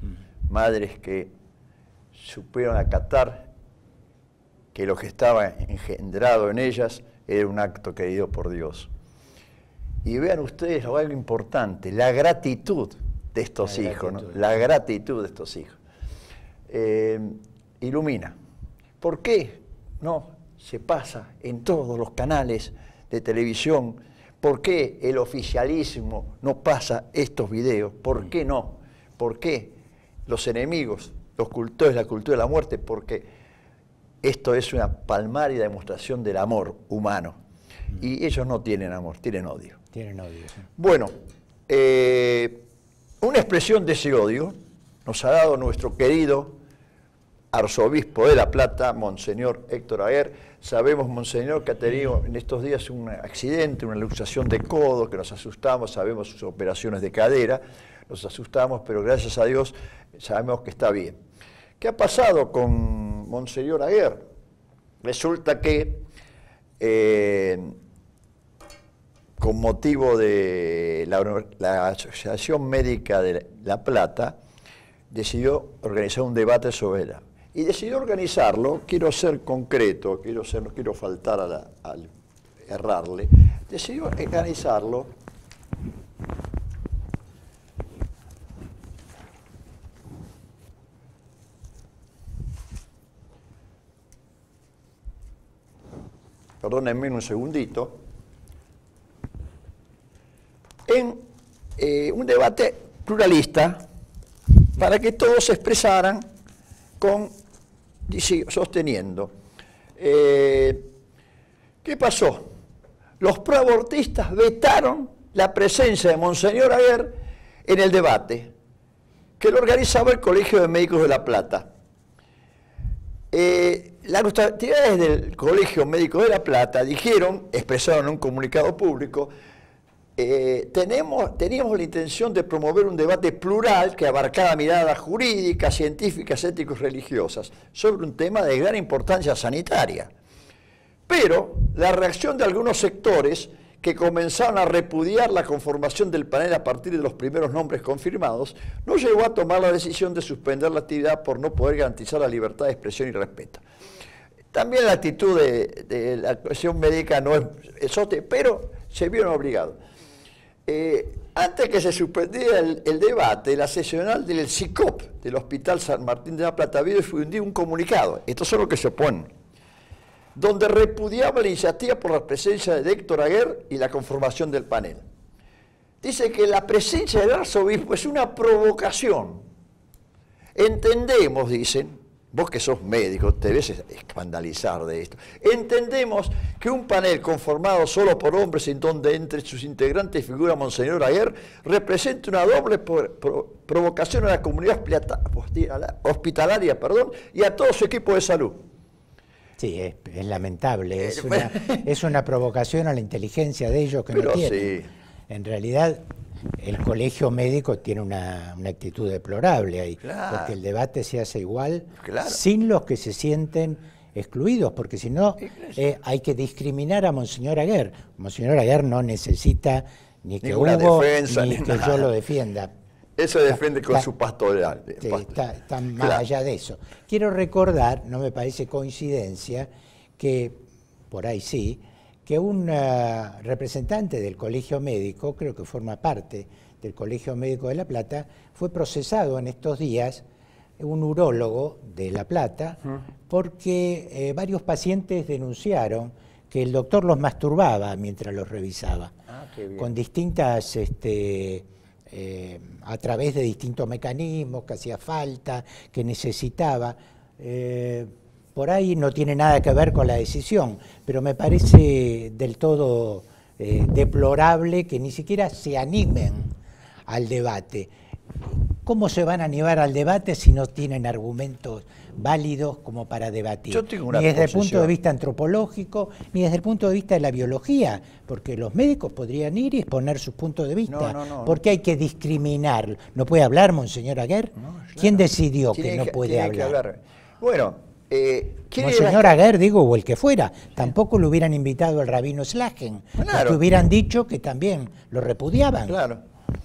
madres que supieron acatar que lo que estaba engendrado en ellas era un acto querido por Dios. Y vean ustedes algo importante, la gratitud de estos la hijos, gratitud. ¿no? La gratitud de estos hijos. Eh, ilumina. ¿Por qué no se pasa en todos los canales de televisión? ¿Por qué el oficialismo no pasa estos videos? ¿Por qué no? ¿Por qué los enemigos, los cultores de la cultura de la muerte? Porque esto es una palmaria demostración del amor humano. Y ellos no tienen amor, tienen odio. Tienen odio, sí. Bueno, eh, una expresión de ese odio nos ha dado nuestro querido arzobispo de La Plata, Monseñor Héctor Aguer. Sabemos, Monseñor, que ha tenido en estos días un accidente, una luxación de codo, que nos asustamos, sabemos sus operaciones de cadera, nos asustamos, pero gracias a Dios sabemos que está bien. ¿Qué ha pasado con Monseñor Aguer? Resulta que eh, con motivo de la, la Asociación Médica de La Plata, decidió organizar un debate sobre ella. Y decidió organizarlo, quiero ser concreto, quiero ser, no quiero faltar a la, al errarle, decidió organizarlo perdónenme un segundito, en eh, un debate pluralista para que todos se expresaran con, sosteniendo. Eh, ¿Qué pasó? Los proabortistas vetaron la presencia de Monseñor Aguer en el debate, que lo organizaba el Colegio de Médicos de La Plata. Eh, las autoridades del Colegio Médico de La Plata dijeron, expresaron en un comunicado público, eh, tenemos, teníamos la intención de promover un debate plural que abarcara miradas jurídicas, científicas, éticos, religiosas, sobre un tema de gran importancia sanitaria. Pero la reacción de algunos sectores que comenzaron a repudiar la conformación del panel a partir de los primeros nombres confirmados, no llegó a tomar la decisión de suspender la actividad por no poder garantizar la libertad de expresión y respeto. También la actitud de, de la cuestión médica no es exótica, pero se vieron obligados. Eh, antes que se suspendiera el, el debate, la seccional del S I C O P del Hospital San Martín de La Plata había difundido un comunicado, estos son los que se oponen, donde repudiaba la iniciativa por la presencia de Héctor Aguer y la conformación del panel. Dice que la presencia del arzobispo es una provocación. Entendemos, dicen, vos que sos médico, te debes escandalizar de esto, entendemos que un panel conformado solo por hombres en donde entre sus integrantes figura Monseñor Aguer representa una doble pro, pro, provocación a la comunidad hospitalaria perdón, y a todo su equipo de salud. Sí, es, es lamentable, es una, es una provocación a la inteligencia de ellos que Pero no tienen. Sí. En realidad, el colegio médico tiene una, una actitud deplorable ahí, claro. porque el debate se hace igual, claro. sin los que se sienten excluidos, porque si no, eh, hay que discriminar a Monseñor Aguer. Monseñor Aguer no necesita ni que Ninguna Hugo defensa, ni, ni que nada. yo lo defienda. Eso defiende con está, su pastoral. Sí, pastoral. está, está más Claro. allá de eso. Quiero recordar, no me parece coincidencia, que por ahí sí, que un uh, representante del Colegio Médico, creo que forma parte del Colegio Médico de La Plata, fue procesado en estos días, un urólogo de La Plata, uh-huh. porque eh, varios pacientes denunciaron que el doctor los masturbaba mientras los revisaba, ah, qué bien. con distintas... Este, Eh, a través de distintos mecanismos, que hacía falta, que necesitaba. Eh, por ahí no tiene nada que ver con la decisión, pero me parece del todo eh, deplorable que ni siquiera se animen al debate. ¿Cómo se van a animar al debate si no tienen argumentos válidos como para debatir? Yo tengo una ni desde posición. el punto de vista antropológico, ni desde el punto de vista de la biología, porque los médicos podrían ir y exponer sus puntos de vista. No, no, no, ¿Por qué hay que discriminar? ¿No puede hablar, Monseñor Aguer? No, claro. ¿Quién decidió Tiene que no que, puede hablar? Que hablar? Bueno, eh, Monseñor Aguer, digo, o el que fuera, tampoco lo hubieran invitado al rabino Slagen, claro. porque hubieran dicho que también lo repudiaban. Claro.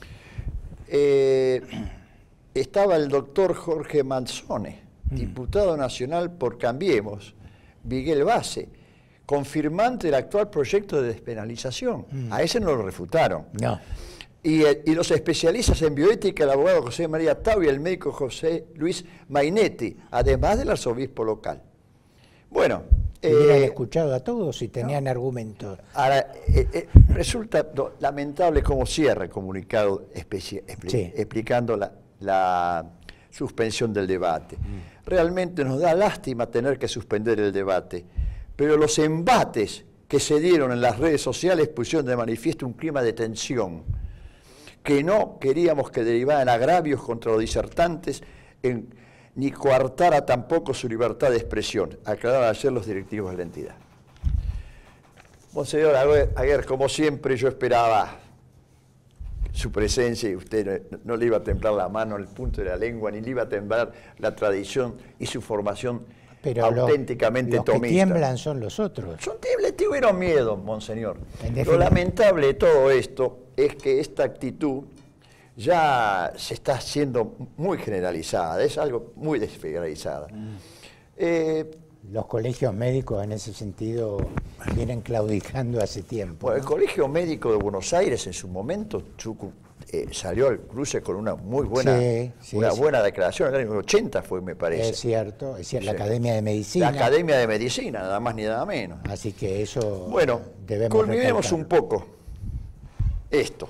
Eh, estaba el doctor Jorge Manzone, mm. diputado nacional por Cambiemos, Miguel Base, confirmante del actual proyecto de despenalización. Mm. A ese no lo refutaron. No. Y, y los especialistas en bioética, el abogado José María Tau y el médico José Luis Mainetti, además del arzobispo local. Bueno. Hubieran eh, escuchado a todos y tenían no. argumentos. Ahora, eh, eh, resulta no, lamentable cómo cierra el comunicado expli sí. explicando la, la suspensión del debate. Mm. Realmente nos da lástima tener que suspender el debate, pero los embates que se dieron en las redes sociales pusieron de manifiesto un clima de tensión que no queríamos que derivara en agravios contra los disertantes, en, ni coartara tampoco su libertad de expresión, aclararon ayer los directivos de la entidad. Monseñor Aguer, como siempre yo esperaba su presencia y usted no, no le iba a temblar la mano, el punto de la lengua, ni le iba a temblar la tradición y su formación Pero auténticamente los, los tomista. que tiemblan son los otros. Son tiemblan, tuvieron miedo, Monseñor. Lo lamentable de todo esto es que esta actitud ya se está haciendo muy generalizada, es algo muy desfederalizada. Mm. Eh, Los colegios médicos en ese sentido vienen claudicando hace tiempo. Bueno, ¿no? El Colegio Médico de Buenos Aires en su momento Chucu, eh, salió al cruce con una muy buena, sí, sí, una sí. buena declaración, en el año ochenta fue, me parece. Es cierto, es cierto, la Sí. Academia de Medicina. La Academia de Medicina, nada más ni nada menos. Así que eso Bueno, debemos culminemos recalcarlo. un poco esto.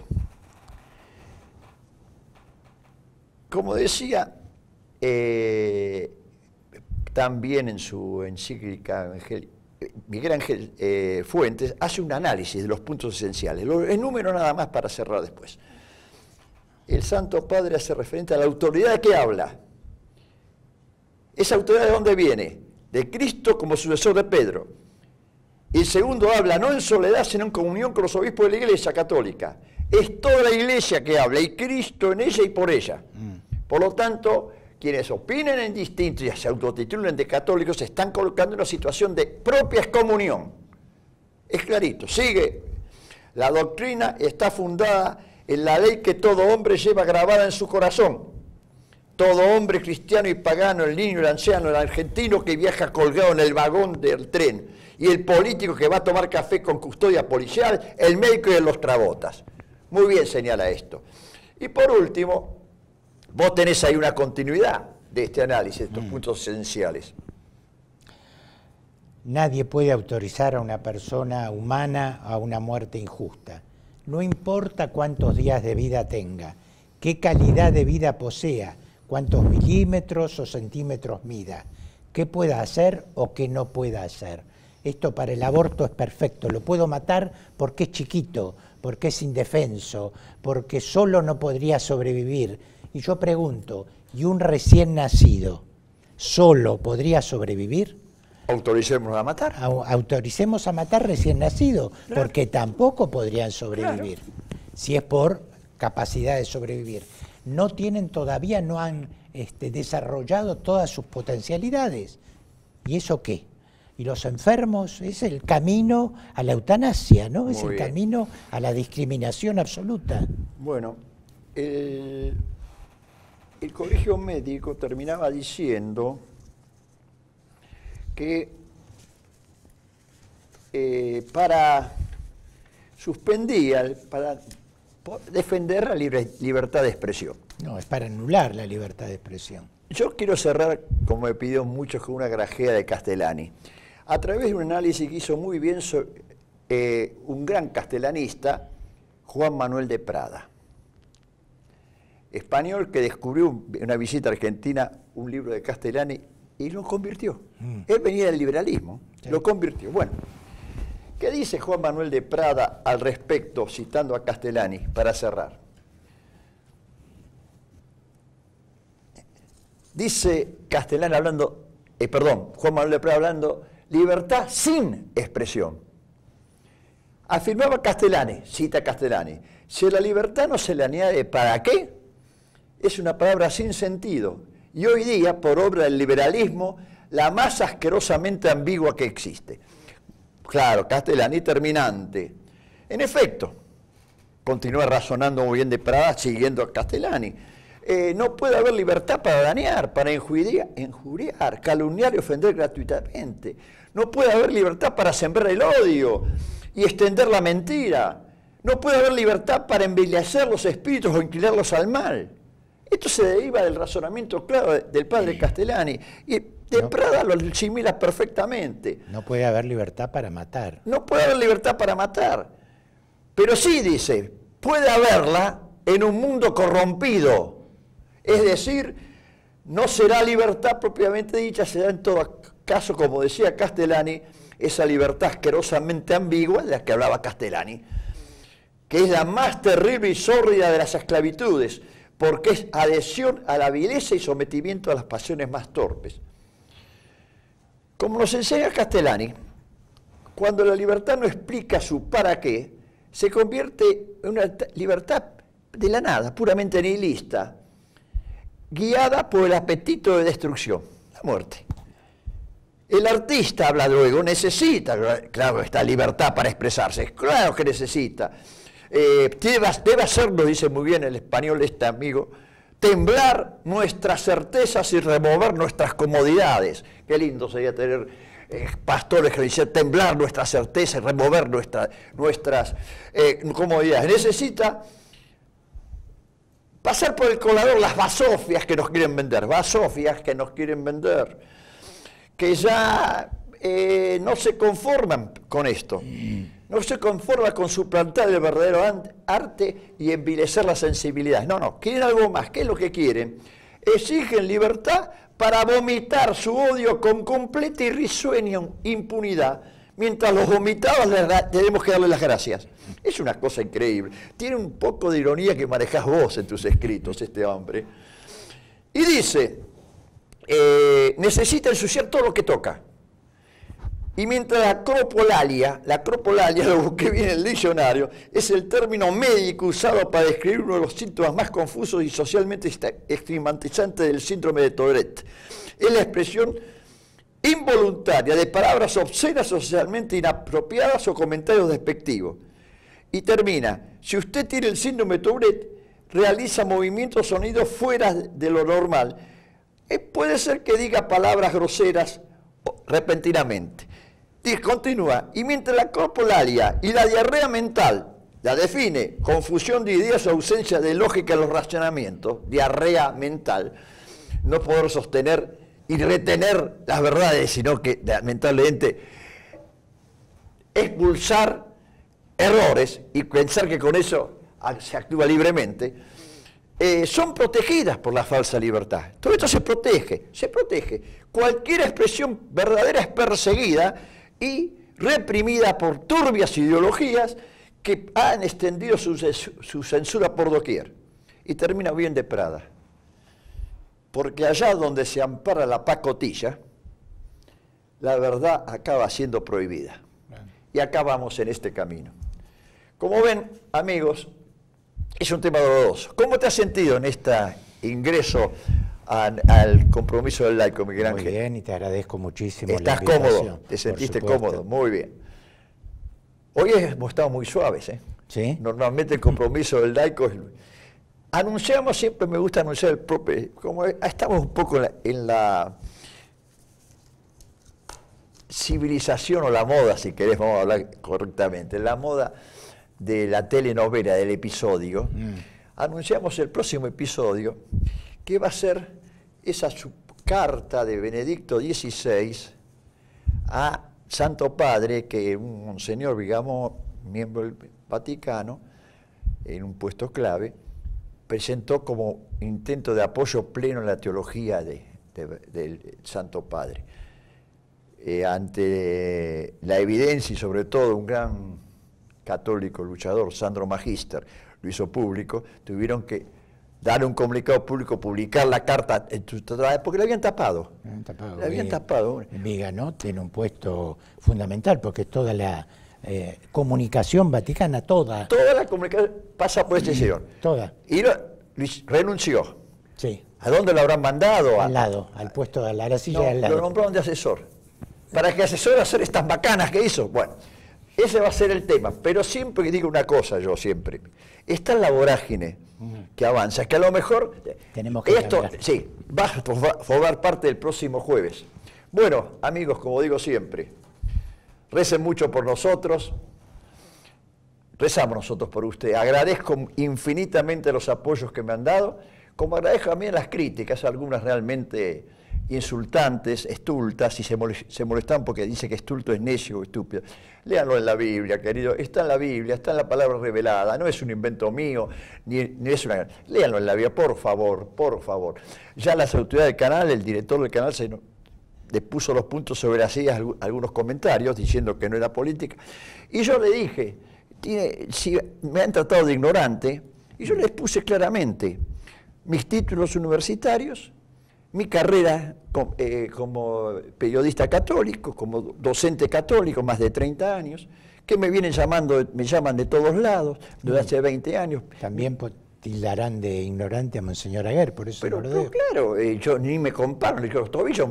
Como decía, eh, también en su encíclica Angel, Miguel Ángel eh, Fuentes hace un análisis de los puntos esenciales. Lo enumero nada más para cerrar después. El Santo Padre hace referente a la autoridad de que habla. ¿Esa autoridad de dónde viene? De Cristo como sucesor de Pedro. Y el segundo habla no en soledad, sino en comunión con los obispos de la Iglesia Católica. Es toda la Iglesia que habla, y Cristo en ella y por ella. Mm. Por lo tanto, quienes opinen en distinto y se autotitulen de católicos se están colocando en una situación de propia excomunión. Es clarito, sigue. La doctrina está fundada en la ley que todo hombre lleva grabada en su corazón. Todo hombre cristiano y pagano, el niño, el anciano, el argentino que viaja colgado en el vagón del tren, y el político que va a tomar café con custodia policial, el médico y los trabotas. Muy bien señala esto. Y por último, vos tenés ahí una continuidad de este análisis, de estos mm. puntos esenciales. Nadie puede autorizar a una persona humana a una muerte injusta. No importa cuántos días de vida tenga, qué calidad de vida posea, cuántos milímetros o centímetros mida, qué pueda hacer o qué no pueda hacer. Esto para el aborto es perfecto, lo puedo matar porque es chiquito, porque es indefenso, porque solo no podría sobrevivir. Y yo pregunto, ¿y un recién nacido solo podría sobrevivir? Autoricemos a matar. Autoricemos a matar recién nacido, claro. Porque tampoco podrían sobrevivir, claro. Si es por capacidad de sobrevivir. No tienen todavía, no han este, desarrollado todas sus potencialidades. ¿Y eso qué? Y los enfermos es el camino a la eutanasia, ¿no? Muy es el bien. Camino a la discriminación absoluta. Bueno, el, el colegio médico terminaba diciendo que eh, para suspendía, para defender la libre, libertad de expresión. No, es para anular la libertad de expresión. Yo quiero cerrar, como me pidió muchos, con una grajea de Castellani. A través de un análisis que hizo muy bien sobre, eh, un gran castellanista, Juan Manuel de Prada, español que descubrió en una visita a Argentina un libro de Castellani y lo convirtió. Mm. Él venía del liberalismo, sí. Lo convirtió. Bueno, ¿qué dice Juan Manuel de Prada al respecto, citando a Castellani, para cerrar? Dice Castellani hablando, eh, perdón, Juan Manuel de Prada hablando, libertad sin expresión. Afirmaba Castellani, cita Castellani, si la libertad no se le añade ¿para qué? Es una palabra sin sentido. Y hoy día, por obra del liberalismo, la más asquerosamente ambigua que existe. Claro, Castellani terminante. En efecto, continúa razonando muy bien de Prada, siguiendo a Castellani. Eh, no puede haber libertad para dañar, para injuriar, injuriar, calumniar y ofender gratuitamente. No puede haber libertad para sembrar el odio y extender la mentira. No puede haber libertad para envilecer los espíritus o inclinarlos al mal. Esto se deriva del razonamiento claro del padre Castellani. Y de no, Prada lo asimila perfectamente. No puede haber libertad para matar. No puede haber libertad para matar. Pero sí, dice, puede haberla en un mundo corrompido. Es decir, no será libertad propiamente dicha, será en todo caso, como decía Castellani, esa libertad asquerosamente ambigua de la que hablaba Castellani, que es la más terrible y sórdida de las esclavitudes, porque es adhesión a la vileza y sometimiento a las pasiones más torpes. Como nos enseña Castellani, cuando la libertad no explica su para qué, se convierte en una libertad de la nada, puramente nihilista, guiada por el apetito de destrucción, la muerte. El artista, habla luego, necesita, claro, esta libertad para expresarse, claro que necesita. eh, debe, debe hacerlo, dice muy bien el español este amigo, temblar nuestras certezas y remover nuestras comodidades. Qué lindo sería tener eh, pastores que dicen temblar nuestras certezas y remover nuestra, nuestras eh, comodidades. Necesita pasar por el colador las basofias que nos quieren vender, basofias que nos quieren vender, que ya eh, no se conforman con esto, no se conforman con suplantar el verdadero arte y envilecer la sensibilidad. No, no, quieren algo más. ¿Qué es lo que quieren? Exigen libertad para vomitar su odio con completa y risueña impunidad, mientras los vomitados les da, tenemos que darle las gracias. Es una cosa increíble. Tiene un poco de ironía que manejás vos en tus escritos, este hombre. Y dice, eh, necesita ensuciar todo lo que toca. Y mientras la acropolalia, la acropolalia, lo busqué bien en el diccionario, es el término médico usado para describir uno de los síntomas más confusos y socialmente estigmatizantes del síndrome de Tourette. Es la expresión involuntaria de palabras obscenas, socialmente inapropiadas o comentarios despectivos. Y termina, si usted tiene el síndrome de Tourette, realiza movimientos o sonidos fuera de lo normal, eh, puede ser que diga palabras groseras repentinamente. Y continúa, y mientras la corpolalia y la diarrea mental la define confusión de ideas o ausencia de lógica en los razonamientos, diarrea mental, no poder sostener y retener las verdades, sino que lamentablemente expulsar errores y pensar que con eso se actúa libremente, eh, son protegidas por la falsa libertad. Todo esto se protege, se protege. Cualquier expresión verdadera es perseguida y reprimida por turbias ideologías que han extendido su, su censura por doquier. Y termina bien de Prada. Porque allá donde se ampara la pacotilla, la verdad acaba siendo prohibida. Y acá vamos en este camino. Como ven, amigos, es un tema doloroso. ¿Cómo te has sentido en este ingreso a, al compromiso del laico, Miguel Ángel? Muy bien, y te agradezco muchísimo. ¿Estás la cómodo? ¿Te sentiste cómodo? Muy bien. Hoy hemos estado muy suaves, ¿eh? ¿Sí? Normalmente el compromiso del laico es... Anunciamos, siempre me gusta anunciar el propio... Como estamos un poco en la, en la civilización o la moda, si querés, vamos a hablar correctamente, la moda de la telenovela, del episodio, mm. anunciamos el próximo episodio, que va a ser esa carta de Benedicto dieciséis a Santo Padre, que un monseñor Vigamo, miembro del Vaticano, en un puesto clave, presentó como intento de apoyo pleno en la teología de, de, del Santo Padre. Eh, ante la evidencia y sobre todo un gran católico luchador, Sandro Magister, lo hizo público, tuvieron que dar un comunicado público, publicar la carta, porque la habían tapado. habían tapado. La habían tapado. Vigano tiene un puesto fundamental, porque toda la eh, comunicación vaticana, toda... Toda la comunicación pasa por este señor. Toda. Y lo, renunció. Sí. ¿A dónde lo habrán mandado? Al lado, al puesto de la silla no, al lado. Lo nombraron de asesor. Para que asesore hacer estas bacanas que hizo. Bueno, ese va a ser el tema. Pero siempre que digo una cosa, yo siempre, está en la vorágine que avanza, que a lo mejor tenemos que esto, cambiar. sí, va a formar parte del próximo jueves. Bueno, amigos, como digo siempre, recen mucho por nosotros, rezamos nosotros por usted. Agradezco infinitamente los apoyos que me han dado, como agradezco también las críticas, algunas realmente insultantes, estultas, y se, molest, se molestan porque dice que estulto es necio o estúpido. Léanlo en la Biblia, querido, está en la Biblia, está en la palabra revelada, no es un invento mío, ni, ni es una... Léanlo en la Biblia, por favor, por favor. Ya las autoridades del canal, el director del canal se le puso los puntos sobre las sillas algunos comentarios diciendo que no era política, y yo le dije, tiene, si me han tratado de ignorante, y yo les puse claramente mis títulos universitarios, mi carrera como, eh, como periodista católico, como docente católico, más de treinta años, que me vienen llamando, me llaman de todos lados, desde hace veinte años. También tildarán de ignorante a Monseñor Aguer, por eso pero, lo pero digo. claro, eh, yo ni me comparo, le digo, los tobillos,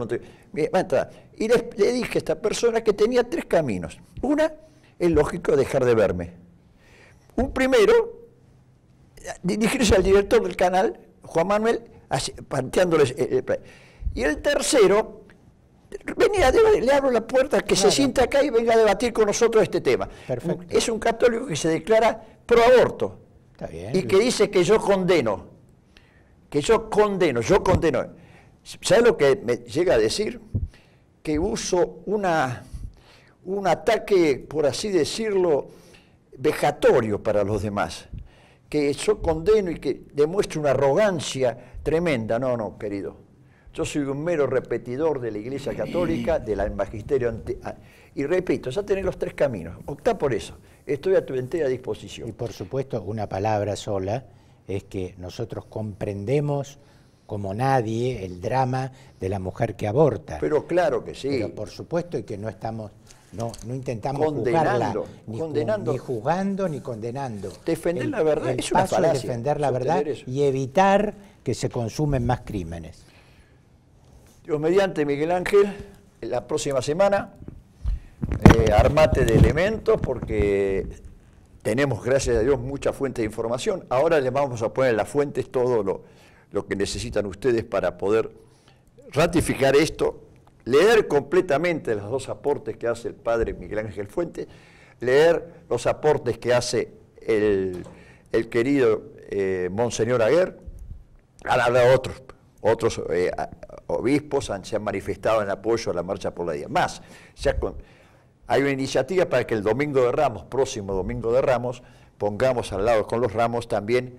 y le, le dije a esta persona que tenía tres caminos. Una, es lógico dejar de verme. Un primero, dirigirse al director del canal, Juan Manuel, así, planteándoles el, el, y el tercero, venía, le abro la puerta, que claro. se sienta acá y venga a debatir con nosotros este tema. Perfecto. Es un católico que se declara pro aborto. Está bien, y que dice que yo condeno, que yo condeno, yo condeno. ¿Sabes lo que me llega a decir? Que uso una, un ataque, por así decirlo, vejatorio para los demás. Que yo condeno y que demuestre una arrogancia tremenda. No, no, querido. Yo soy un mero repetidor de la Iglesia Católica, del magisterio. Ante, y repito, ya tenés los tres caminos. Optá por eso. Estoy a tu entera disposición. Y por supuesto, una palabra sola es que nosotros comprendemos como nadie el drama de la mujer que aborta. Pero claro que sí. Pero por supuesto y que no estamos, no, no intentamos condenando, juzgarla, ni, condenando. ni juzgando ni condenando. Defender el, la verdad el es una paso falacia. Es defender la verdad y evitar que se consumen más crímenes. Dios mediante, Miguel Ángel, la próxima semana, eh, armate de elementos porque tenemos, gracias a Dios, mucha fuente de información. Ahora les vamos a poner en las fuentes todo lo, lo que necesitan ustedes para poder ratificar esto, leer completamente los dos aportes que hace el padre Miguel Ángel Fuentes, leer los aportes que hace el, el querido eh, Monseñor Aguer, han hablado otros, otros eh, obispos han, se han manifestado en apoyo a la Marcha por la Vida. Más, ya con, hay una iniciativa para que el Domingo de Ramos, próximo Domingo de Ramos, pongamos al lado con los ramos también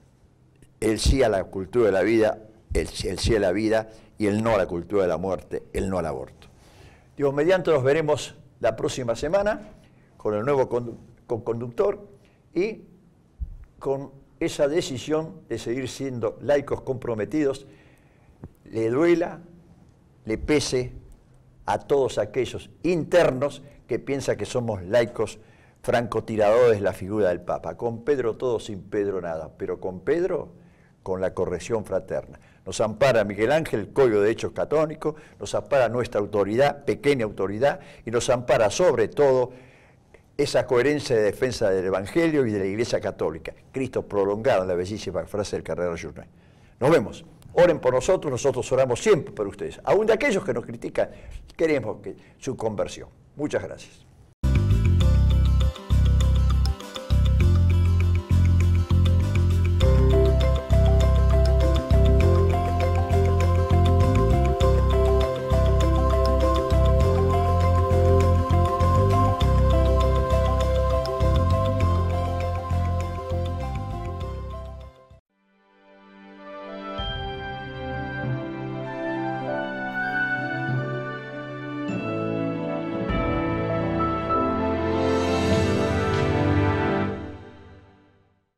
el sí a la cultura de la vida, el, el sí a la vida y el no a la cultura de la muerte, el no al aborto. Dios mediante, nos veremos la próxima semana con el nuevo condu con conductor y con esa decisión de seguir siendo laicos comprometidos, le duela, le pese a todos aquellos internos que piensan que somos laicos francotiradores de la figura del Papa. Con Pedro todo, sin Pedro nada, pero con Pedro, con la corrección fraterna. Nos ampara Miguel Ángel, el Código de Hechos Católico, nos ampara nuestra autoridad, pequeña autoridad, y nos ampara sobre todo esa coherencia de defensa del Evangelio y de la Iglesia Católica. Cristo prolongado en la bellísima frase del Cardenal Journet. Nos vemos. Oren por nosotros, nosotros oramos siempre por ustedes. Aún de aquellos que nos critican, queremos que, su conversión. Muchas gracias.